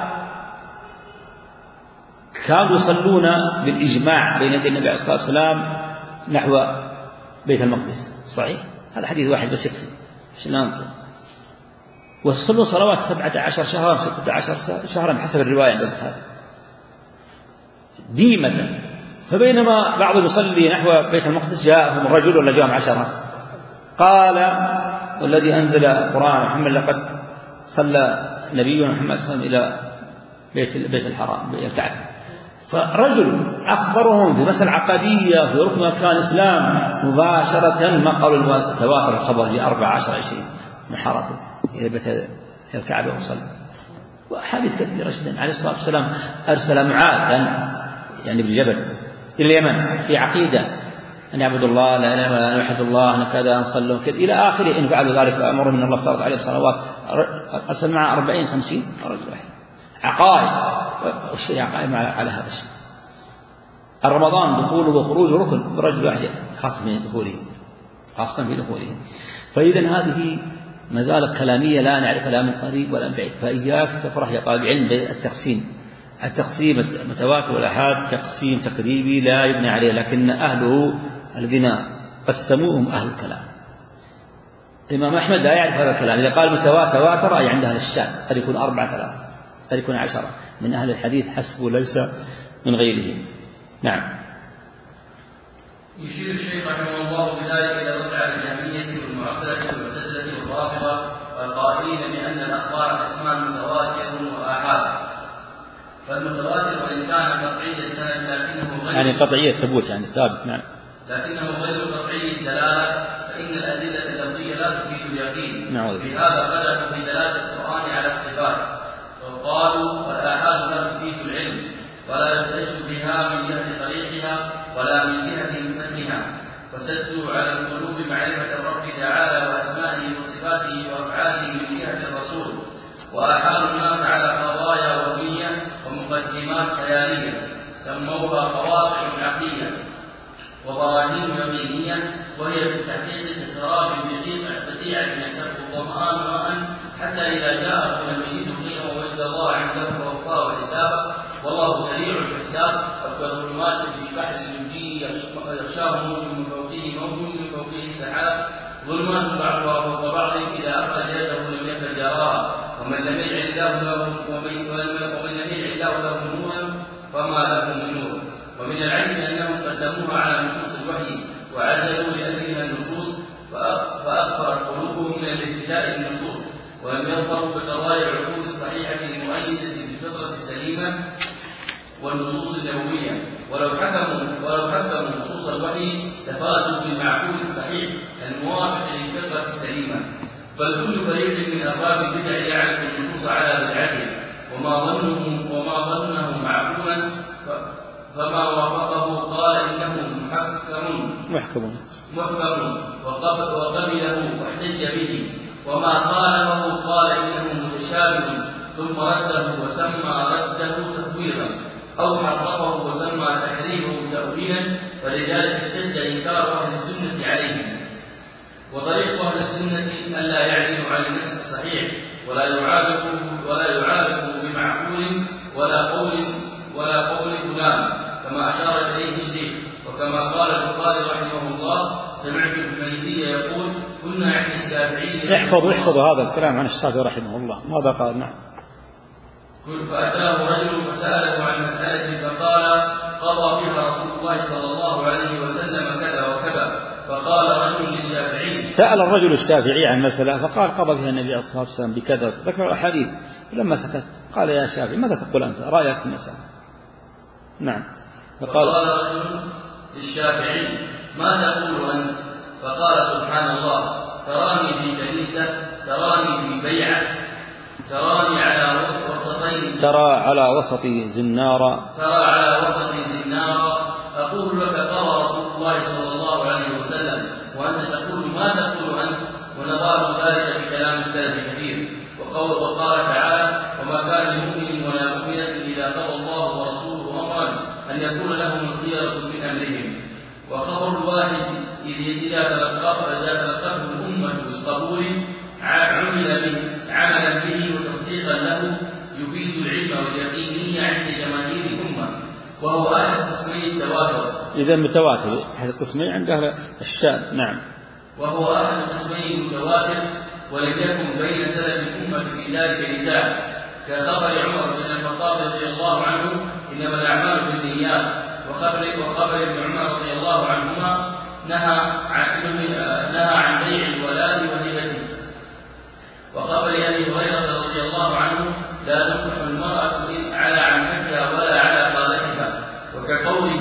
كانوا يصلون بالإجماع بين يدي النبي عليه الصلاة والسلام نحو بيت المقدس، صحيح؟ هذا حديث واحد بس يكفي عشان ننظر. وصلوا صلوات سبعة عشر شهرا ستة عشر شهرا حسب الرواية عند البخاري ديمة. فبينما بعضهم يصلي نحو بيت المقدس جاءهم الرجل ولا جاءهم عشرة قال والذي أنزل القرآن محمد لقد صلى نبينا محمد صلى الله عليه وسلم إلى بيت بيت الحرام الكعبة. فرجل أخبرهم في مسألة عقدية في ركن أركان الإسلام مباشرة ما قالوا تواتر الخبر لأربع عشر عشرين من حرم إلى بيت الكعبة وصلى. وحديث كثيرة جدا. عليه الصلاة والسلام أرسل معاذا يعني بالجبل إلى اليمن في عقيدة أن يعبد الله لا إله إلا الله، أن يوحد الله، أن كذا، أن صلوا كذا إلى آخره. إن فعلوا ذلك أمر من الله افترض عليهم صلوات. أرسل معه أربعين خمسين رجل واحد عقائد والشيء عقائد على هذا الشيء. الرمضان دخوله وخروجه ركن برجل واحد خاصة في دخوله خاصة في دخوله. فإذا هذه مزالة كلامية لا نعرفها لا من قريب ولا من بعيد. فإياك تفرح يا طالب علم بالتقسيم. التقسيم المتواتر والآحاد تقسيم تقريبي لا يبنى عليه، لكن أهله الذين قسموهم أهل الكلام. الإمام أحمد لا يعرف هذا الكلام. إذا قال متواتر تواتر أي عند أهل الشام قد يكون أربعة ثلاثة قد يكون عشرة من أهل الحديث حسبه ليس من غيره. نعم. يشير الشيخ رحمه الله بذلك إلى الرد على الجهمية والمعتزلة والمعتزلة والرافضة والقائلين بأن الأخبار قسمان متواتر وآحاد. فالمتواتر وإن كان قطعي السند لكنه غير يعني قطعية ثبوت يعني ثابت. نعم. لكنه غير قطعي الدلالة، فإن الأدلة اللفظية لا تفيد اليقين. نعم. بهذا بدأوا في دلالة القرآن على الصفات وقالوا الآحاد لا تفيد العلم ولا يحتج بها من جهة طريقها ولا من جهة متنها، فسدوا على القلوب معرفة الرب تعالى وأسمائه وصفاته وأفعاله من جهة الرسول، وأحالوا الناس على قضايا وهمية ومقدمات خيالية سموها قواطع عقلية وبراهين يقينية، وهي بالتحقيق كسراب بقيعة يحسبه الظمآن ماء حتى إذا جاءه لم يجده خيرا ووجد الله عنده فوفاه حسابه والله سريع الحساب. وكظلمات في بحر اللجي يغشاه موج من فوقه موج من فوقه سحاب ظلمات بعضها فوق بعض إذا أخرج يده لم يكد يراها ومن لم يجعل الله له نورا فما له من نور. ومن العجب أنهم قدموها على نصوص الوحي وعزلوا لأجلها النصوص فأغفرت قلوبهم من الابتداء بالنصوص ولم يظفروا بقضايا العقول الصحيحة المؤيدة بالفطرة السليمة والنصوص النبوية. ولو حكموا ولو حكموا نصوص الوحي لفازوا بالمعقول الصحيح الموافق للفطرة السليمة. بل كل فريق من أرباب البدع يعرف النصوص على بدعته وما ظنه وما ظنه معقولا فما وافقه قال إنه محكم محكم محكم وقبله واحتج به، وما خالفه قال إنه متشابه ثم رده وسمى رده تفويضا أو حرفه وسمى تحريفه تأويلا. فلذلك اشتد إنكار أهل السنة عليهم. وطريق أهل السنة ألا يعدلوا عن النص الصحيح ولا يعارضه ولا يعارضه بمعقول ولا قول ولا قول فلان كما أشار إليه الشيخ. وكما قال البخاري رحمه الله سمعت الحميدي يقول كنا عند الشافعي. احفظوا احفظوا هذا الكلام عن الشافعي رحمه الله ماذا قال. نعم. فأتاه رجل فسأله عن مسألة فقال قضى بها رسول الله صلى الله عليه وسلم كذا وكذا. فقال رجل للشافعي سأل الرجل الشافعي عن مسألة فقال قضى بها النبي عليه الصلاة والسلام بكذا. ذكر الحديث لما سكت قال يا شافعي ماذا تقول أنت رأيك في المسألة. نعم. فقال رجل للشافعي ما تقول أنت؟ فقال سبحان الله تراني في كنيسة تراني في بيعة تراني على وسطين ترى على وسط زنارة ترى على وسط زنارة أقول لك قال رسول الله صلى الله عليه وسلم وأنت تقول ما تقول أنت. ونظار ذلك بكلام السلف كثير. وقول وقال تعالى وما كان لمؤمن ولا مؤمنة إذا قضى الله ورسوله أمرا أن يكون لهم الخيرة من أمرهم. وخبر الواحد إذا تلقته الأمة بالقبول عمل به عملا به وتصديقا له يفيد العلم واليقينية عند جماهير الأمة، وهو أحد قسمي التواتر. إذا متواتر أحد قسمي عند أهل الشام. نعم. وهو أحد قسمي المتواتر ولم يكن بين سلف الأمة في ذلك نزاع كخبر عمر بن الخطاب رضي الله عنه إنما الأعمال بالنيات، وخبر وخبر ابن عمر رضي الله عنهما نهى عن نهى عن بيع الولاء وهبته وخبر أبي هريرة رضي الله عنه لا تنكح المرأة على عمتها ولا على خالتها، وكقوله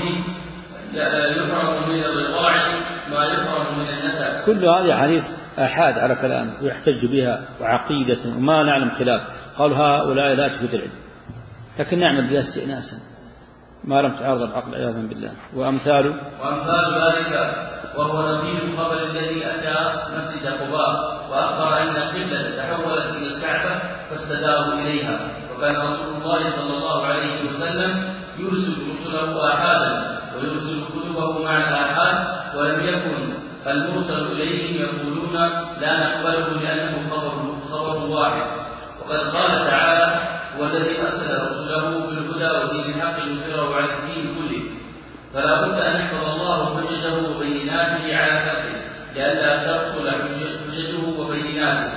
يحرم من الرضاعة ما يحرم من النسب. كل هذه حديث آحاد على كلام ويحتج بها وعقيدة وما نعلم خلاف. قالوا هؤلاء لا تفيد العلم، لكن نعمل بها استئناسا ما لم تعارض العقل عياذا بالله. وأمثال وأمثال ذلك وهو نظير الخبر الذي أتى مسجد قباء وأخبر أن القبلة تحولت إلى الكعبة فاستداروا إليها، وكان رسول الله صلى الله عليه وسلم يرسل رسله آحادا ويرسل كتبه مع الآحاد، ولم يكن المرسل إليهم يقولون لا نقبله لأنه خبر, خبر واحد. وقد قال تعالى هو الذي أرسل رسله بالهدى ودين الحق ليظهره على الدين كله، فلا بد أن يحفظ الله حججه وبيناته على خلقه لئلا تبطل حججه وبيناته.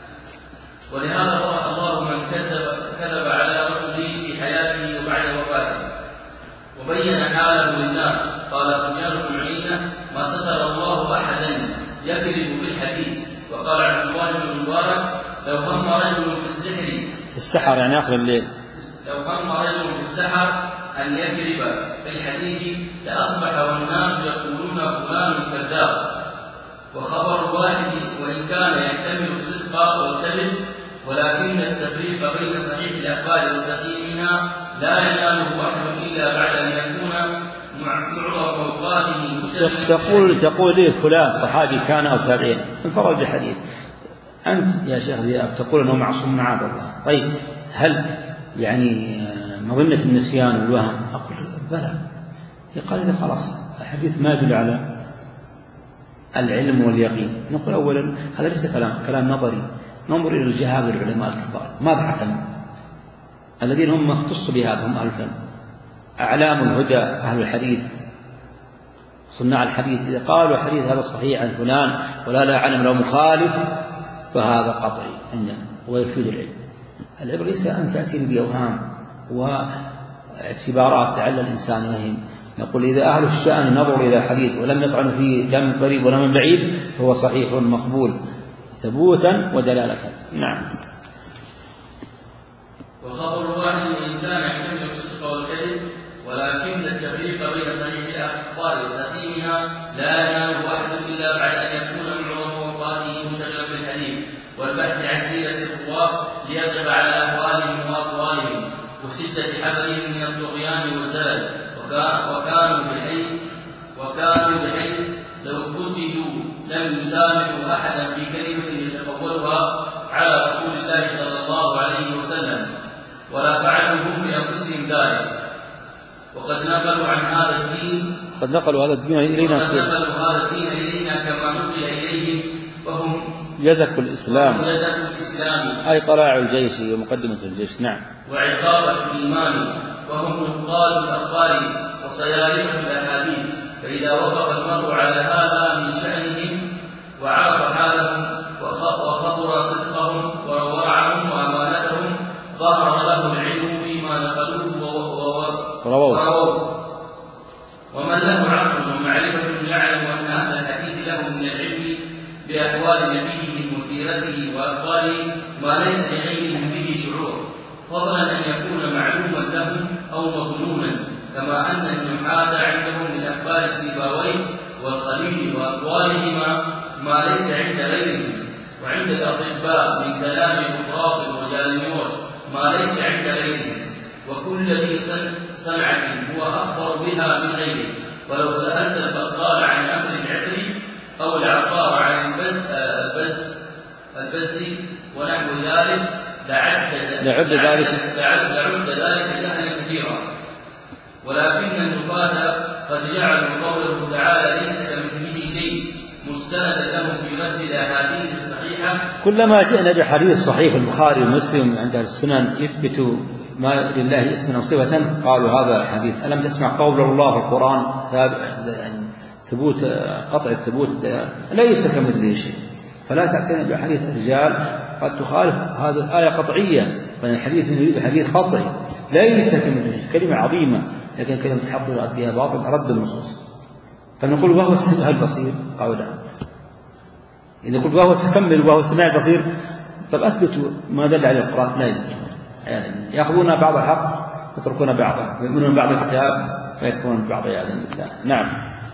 ولهذا طرح الله من كذب, كذب على رسله في حياته وبعد وفاته وبين حاله للناس. قال سفيان بن عيينة ما ستر الله أحدا يكذب بالحديث. وقال عبد الله بن المبارك لو هم رجل في السحر السحر يعني آخر الليل لو هم رجل في السحر أن يكذب في الحديث لأصبح والناس يقولون فلان كذاب. وخبر الواحد وإن كان يحتمل الصدق والكذب، ولكن التفريق بين صحيح الأخبار وسقيمها لا يناله أحد إلا بعد أن يكون معظم أوقاته مشتغلا. تقول تقول لي فلان صحابي كان أو تابعين انفرد بحديث، أنت يا شيخ ذياب تقول أنه معصوم معاذ الله. طيب هل يعني مظنة النسيان والوهم؟ أقول بلى. يقال إذا خلاص الحديث ما يدل على العلم واليقين، نقول أولا هذا ليس كلام كلام نظري، ننظر إلى الجهابرة العلماء الكبار ماذا حكموا، الذين هم اختصوا بهذا هم أهل الفن، أعلام الهدى أهل الحديث صناع الحديث. إذا قالوا حديث هذا صحيح عن فلان ولا لا علم له مخالف فهذا قطعي عندنا ويفيد العلم. العبرة ليس أن تأتي بأوهام واعتبارات لعل الإنسان يهم. نقول إذا أهل الشأن نظروا إلى الحديث ولم يطعنوا فيه لا من قريب ولا من بعيد فهو صحيح مقبول ثبوتا ودلالة. نعم. وخبر الواحد إن كان يحتمل الصدق والكذب، ولكن التفريق بين صحيح الأخبار وسقيمها لا يناله أحد إلا بعد أن يكون معظم أوقاته مشتغلا بالحديث والبحث عن سيرة الرواة ليقف على أحوالهم وأقوالهم وشدة حذرهم من الطغيان والزلل، وكانوا بحيث وكانوا بحيث لو قتلوا لم يسامحوا أحدا في كلمة يتقولها على رسول الله صلى الله عليه وسلم، ولا فعلوا هم بأنفسهم ذلك. وقد نقلوا عن هذا الدين قد نقلوا هذا الدين إلينا قد نقلوا هذا الدين إلينا كما نقل إليهم، وهم يزك الإسلام يزك الإسلام أي طلاع الجيش ومقدمة الجيش. نعم. وعصابة الإيمان، وهم نقال الأخبار وصيارفة الأحاديث. فإذا وقف المرء على هذا من شأنهم وعرف حالهم وخبر صدقهم وورعهم وأمانتهم ظهر له العلم فيما نقلوه ورووه. ومن له عقل ومعرفة يعلم أن أهل الحديث له من العلم بأحوال نبيه وسيرته وأخباره ما ليس لغيره به شعور، فضلا أن يكون معلوما لهم أو مظنونا، كما أن النحاة عندهم من أخبار السيباوين والخليل وأقوالهما ما ليس عند غيرهم، وعند الأطباء من كلام بطاط وجالموس ما ليس عند غيرهم، وكل ذي صنعة هو أخبر بها من غيره. ولو سألت البقال عن أمر العطر أو العطار عن البز البز البز ونحو ذلك لعد لعد ذلك لعد ذلك سهلا كثيرا، ولكن النفاة قد جعلوا قوله تعالى ليس كمثله شيء مستندا لهم في رد الأحاديث الصحيحة. كلما جئنا بحديث صحيح البخاري ومسلم عند السنن يثبت ما لله اسما أو صفة قالوا هذا حديث. ألم تسمع قول الله في القرآن يعني ثبوت قطع الثبوت ليس كمثله شيء، فلا تعتني بحديث الرجال قد تخالف هذه الآية قطعية، فالحديث يريد حديث قطعي ليس كمثله، كلمة عظيمة لكن كلمة حق يراد بها باطل رد النصوص. فنقول وهو السمع البصير قالوا لا. إذا قلت وهو كمل وهو السمع البصير طب أثبتوا ما دل عليه القرآن. لا يمكن يعني يأخذون بعض الحق يتركون بعضه، يؤمنون بعض الكتاب فيكون بعض عياذا بالله. نعم.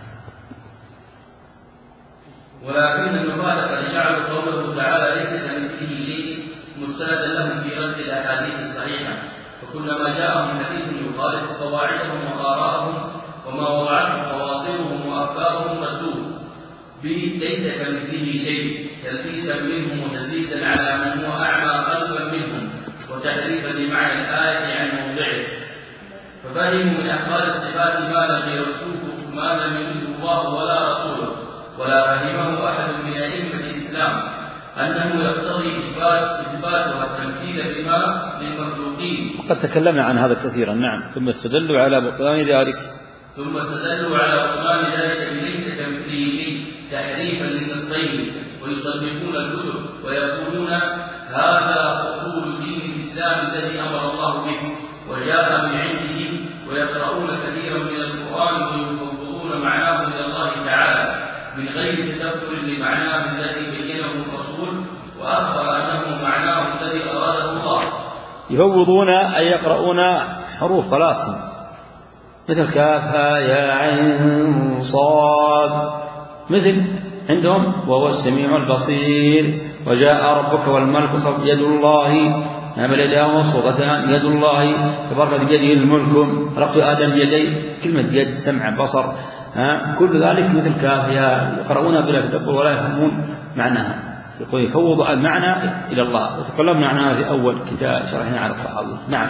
ولكن النفاة قد جعلوا قوله تعالى ليس كمثله شيء مستندا لهم في رد الأحاديث الصحيحة، فكلما جاءهم حديث يخالف قواعدهم وآراءهم وما وضعته خواطرهم وأفكارهم ردوه ليس كمثله شيء، تلبيسا منهم وتدليسا على من هو أعمى قلبا منهم وتحريفا لمعنى الآية عن موضعه، ففهموا من أحوال الصفات ما لم يردوه ما لم يرده الله ولا رسوله، ولا فهمه أحد من أئمة الإسلام أنه يقتضي إثبات إثباتها التمثيل بما للمخلوقين. وقد تكلمنا عن هذا كثيرا. نعم. ثم استدلوا على بطلان ذلك ثم استدلوا على بطلان ذلك بليس كمثله شيء تحريفا للنصين، ويصدقون الكتب ويقولون هذا أصول دين الإسلام الذي أمر الله به وجاء من عنده، ويقرؤون كثيرا من القرآن ويفوضون معناه إلى الله تعالى من غير تدبر لمعناه الذي بينه الرسول وأخبر أنه معناه الذي أراده الله. يفوضون أي يقرؤون حروف طلاسم مثل كافها يا عين صاد، مثل عندهم وهو السميع البصير، وجاء ربك والملك صف يد الله بل يداه مبسوطتان يد الله تبارك بيده الملك خلقت آدم بيديه، كلمة يد السمع بصر ها كل ذلك مثل كافها يقرؤونها بلا تدبر ولا يفهمون معناها، يقول يفوض المعنى إلى الله. وتكلمنا عنها في أول كتاب شرحنا على الطحاوي. نعم.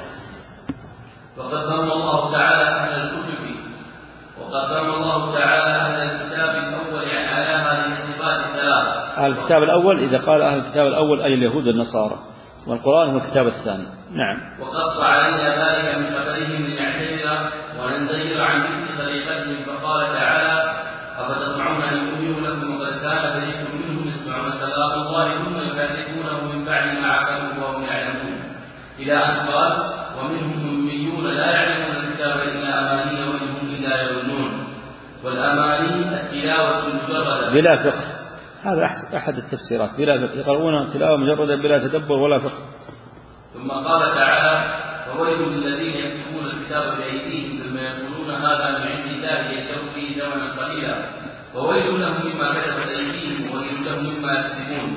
وقد ذم الله تعالى أهل الكتب وقد ذم الله تعالى أهل الكتاب الأول على هذه الصفات الثلاث. أهل الكتاب الأول إذا قال أهل الكتاب الأول أي اليهود والنصارى، والقرآن هو الكتاب الثاني. نعم. وقص علينا ذلك من خبرهم لنعتبر وننزجر عن مثل طريقتهم، فقال تعالى أفتطمعون أن يؤمنوا لكم وقد كان فريق منهم يسمعون كلام الله ثم يحرفونه من بعد ما عقلوه وهم يعلمون، إلى أن قال ومنهم أميون لا يعلمون الكتاب إلا أماني وإنهم إلا يظنون. والأماني التلاوة المجردة بلا فقه، هذا أحد التفسيرات، بلا فقه، يقرؤون تلاوة مجردة بلا تدبر ولا فقه. ثم قال تعالى وويل للذين يكتبون الكتاب بأيديهم ثم يقولون هذا من عند الله يشتروا به ثمنا قليلا وويل لهم مما كتبت أيديهم وويل لهم مما يكسبون،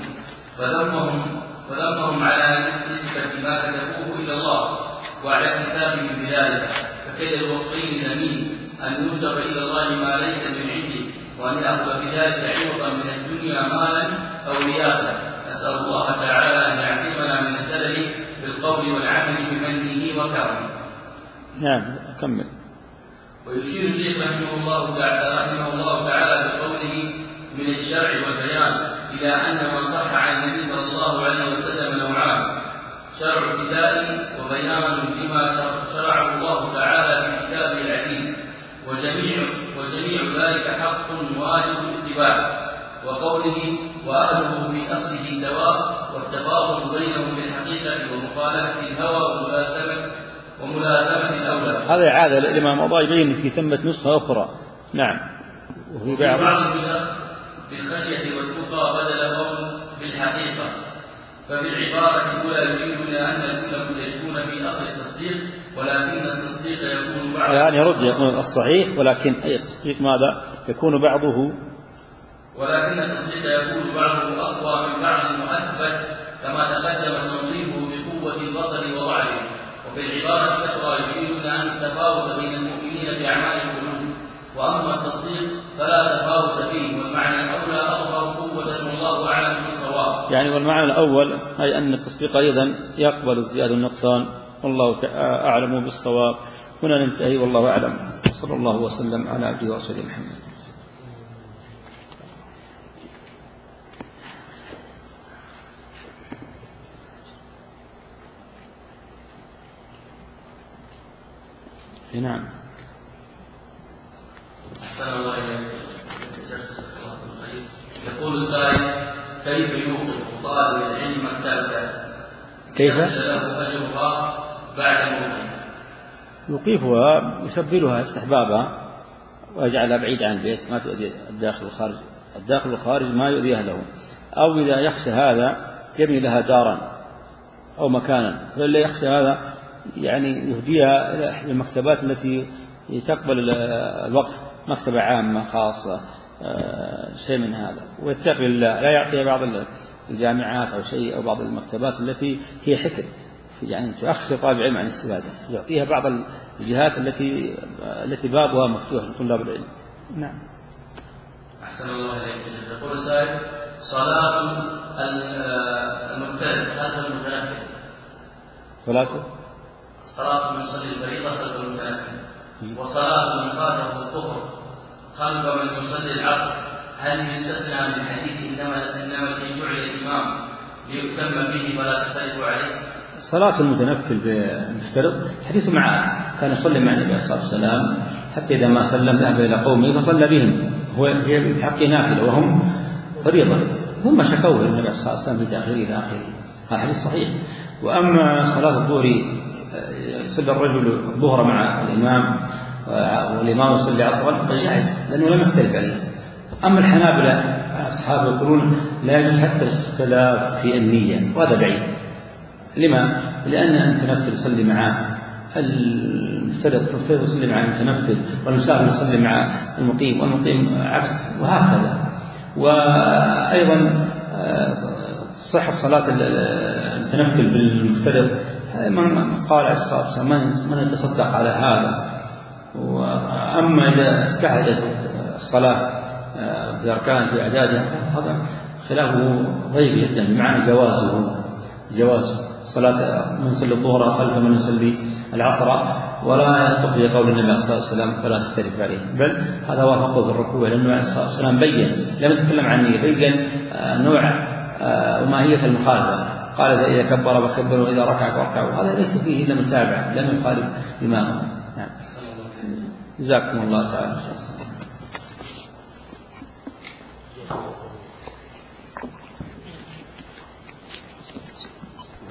فذمهم فذمهم على نسبة ما كتبوه إلى الله وعلى اكتسابهم بذلك، فكيد الوصفين الأمين أن ينسب إلى الله ما ليس من عنده وأن يأخذ بذلك عوضا من الدنيا مالا أو رياسة. نسأل الله تعالى أن يعصمنا من الزلل بالقول والعمل بمنه وكرمه. نعم. كمل. ويشير الشيخ رحمه الله تعالى رحمه الله تعالى بقوله من الشرع والبيان إلى أن ما صح عن النبي صلى الله عليه وسلم نوعان: شرع ابتداء وبيان بما شرعه الله تعالى في كتابه العزيز، وجميع وجميع ذلك حق واجب الاتباع. وقوله وأهله في أصله سواء، والتفاضل بينهم بالحقيقة ومخالفة الهوى وملازمة وملازمة الأولى. هذا إعادة لما مضى يبين في ثمة نسخة أخرى. نعم. وفي بعض النسخ بالخشية والتقى بدل قول بالحقيقة. ففي العبارة الأولى يشير إلى أن الكل مشتركون في أصل التصديق، ولكن التصديق يكون بعضه يعني يرد يكون الصحيح، ولكن أي تصديق ماذا يكون بعضه ولكن التصديق يكون بعضه أقوى من بعض وأثبت، كما تقدم تنظيمه بقوة البصر وضعفه. وفي العبارة الأخرى يشير إلى أن التفاوت بين المؤمنين في أعمال القلوب، وأما التصديق فلا تفاوت فيه، والمعنى الأولى أظهر قوة والله أعلم بالصواب. يعني والمعنى الأول أي أن التصديق أيضا يقبل الزيادة والنقصان، والله أعلم بالصواب. هنا ننتهي والله أعلم. صلى الله وسلم على عبده ورسوله محمد. نعم. أحسن الله إليك. يقول السائل كيف يوقف طالب العلم مكتبته كيف يصل له أجرها بعد موته؟ يوقفها، يسبلها، يفتح بابها ويجعلها بعيد عن البيت، ما تؤذي الداخل والخارج. الداخل والخارج ما يؤذي أهله. أو إذا يخشى هذا يبني لها دارا أو مكانا، فلا يخشى هذا يعني يهديها إلى إحدى المكتبات التي تقبل الوقف، مكتبة عامة خاصة شيء من هذا، ويتقي الله لا يعطيها بعض الجامعات أو شيء أو بعض المكتبات التي هي حكر يعني تؤخر طالب العلم عن الاستفادة، يعطيها بعض الجهات التي التي بابها مفتوح لطلاب العلم. نعم. أحسن الله إليك. يقول السائل: صلاة المفترض خلف المتنفل، صلاته صلاة من يصلي الفريضة خلف المتنفل، وصلاة من فاته الظهر خلف من يصلي العصر، هل يستثنى من حديث إنما إنما الذي جعل الإمام ليؤتم به ولا تختلف عليه؟ صلاة المتنفل بالمفترض حديث معاذ كان يصلي مع النبي صلى الله عليه وسلم حتى إذا ما سلم ذهب إلى قومه فصلى بهم، هو هي بحق نافلة وهم فريضة، ثم شكوه النبي صلى الله عليه وسلم في تأخيره إلى آخره، هذا حديث صحيح. وأما صلاة الظهر يصلي الرجل الظهر مع الإمام والإمام يصلي عصرا فجائز لأنه لم يختلف عليه. أما الحنابلة أصحاب يقولون لا يجوز حتى الاختلاف في النية، وهذا بعيد. لما؟ لأن المتنفل يصلي مع المفترض، المفترض يصلي مع المتنفل، والمسافر يصلي مع المقيم، والمقيم عكس، وهكذا. وأيضا صح الصلاة المتنفل بالمفترض من قال عليه الصلاة والسلام من يتصدق على هذا. وأما إذا ابتعدت الصلاة بأركان بأعدادها هذا خلافه ضيق جدا، بمعنى جوازه جواز صلاة من يصلي الظهر خلف من يصلي العصر، ولا يصدق في قول النبي صلى الله عليه وسلم فلا تختلف عليه، بل هذا وافقه في الركوع، لأن النبي صلى الله عليه وسلم بين، لم يتكلم عن النية، بين نوع وماهية المخالفة، قال إذا كبر فكبر وإذا ركع فاركعوا، هذا ليس فيه إلا متابعة، لم يخالف إمامه. جزاكم الله تعالى.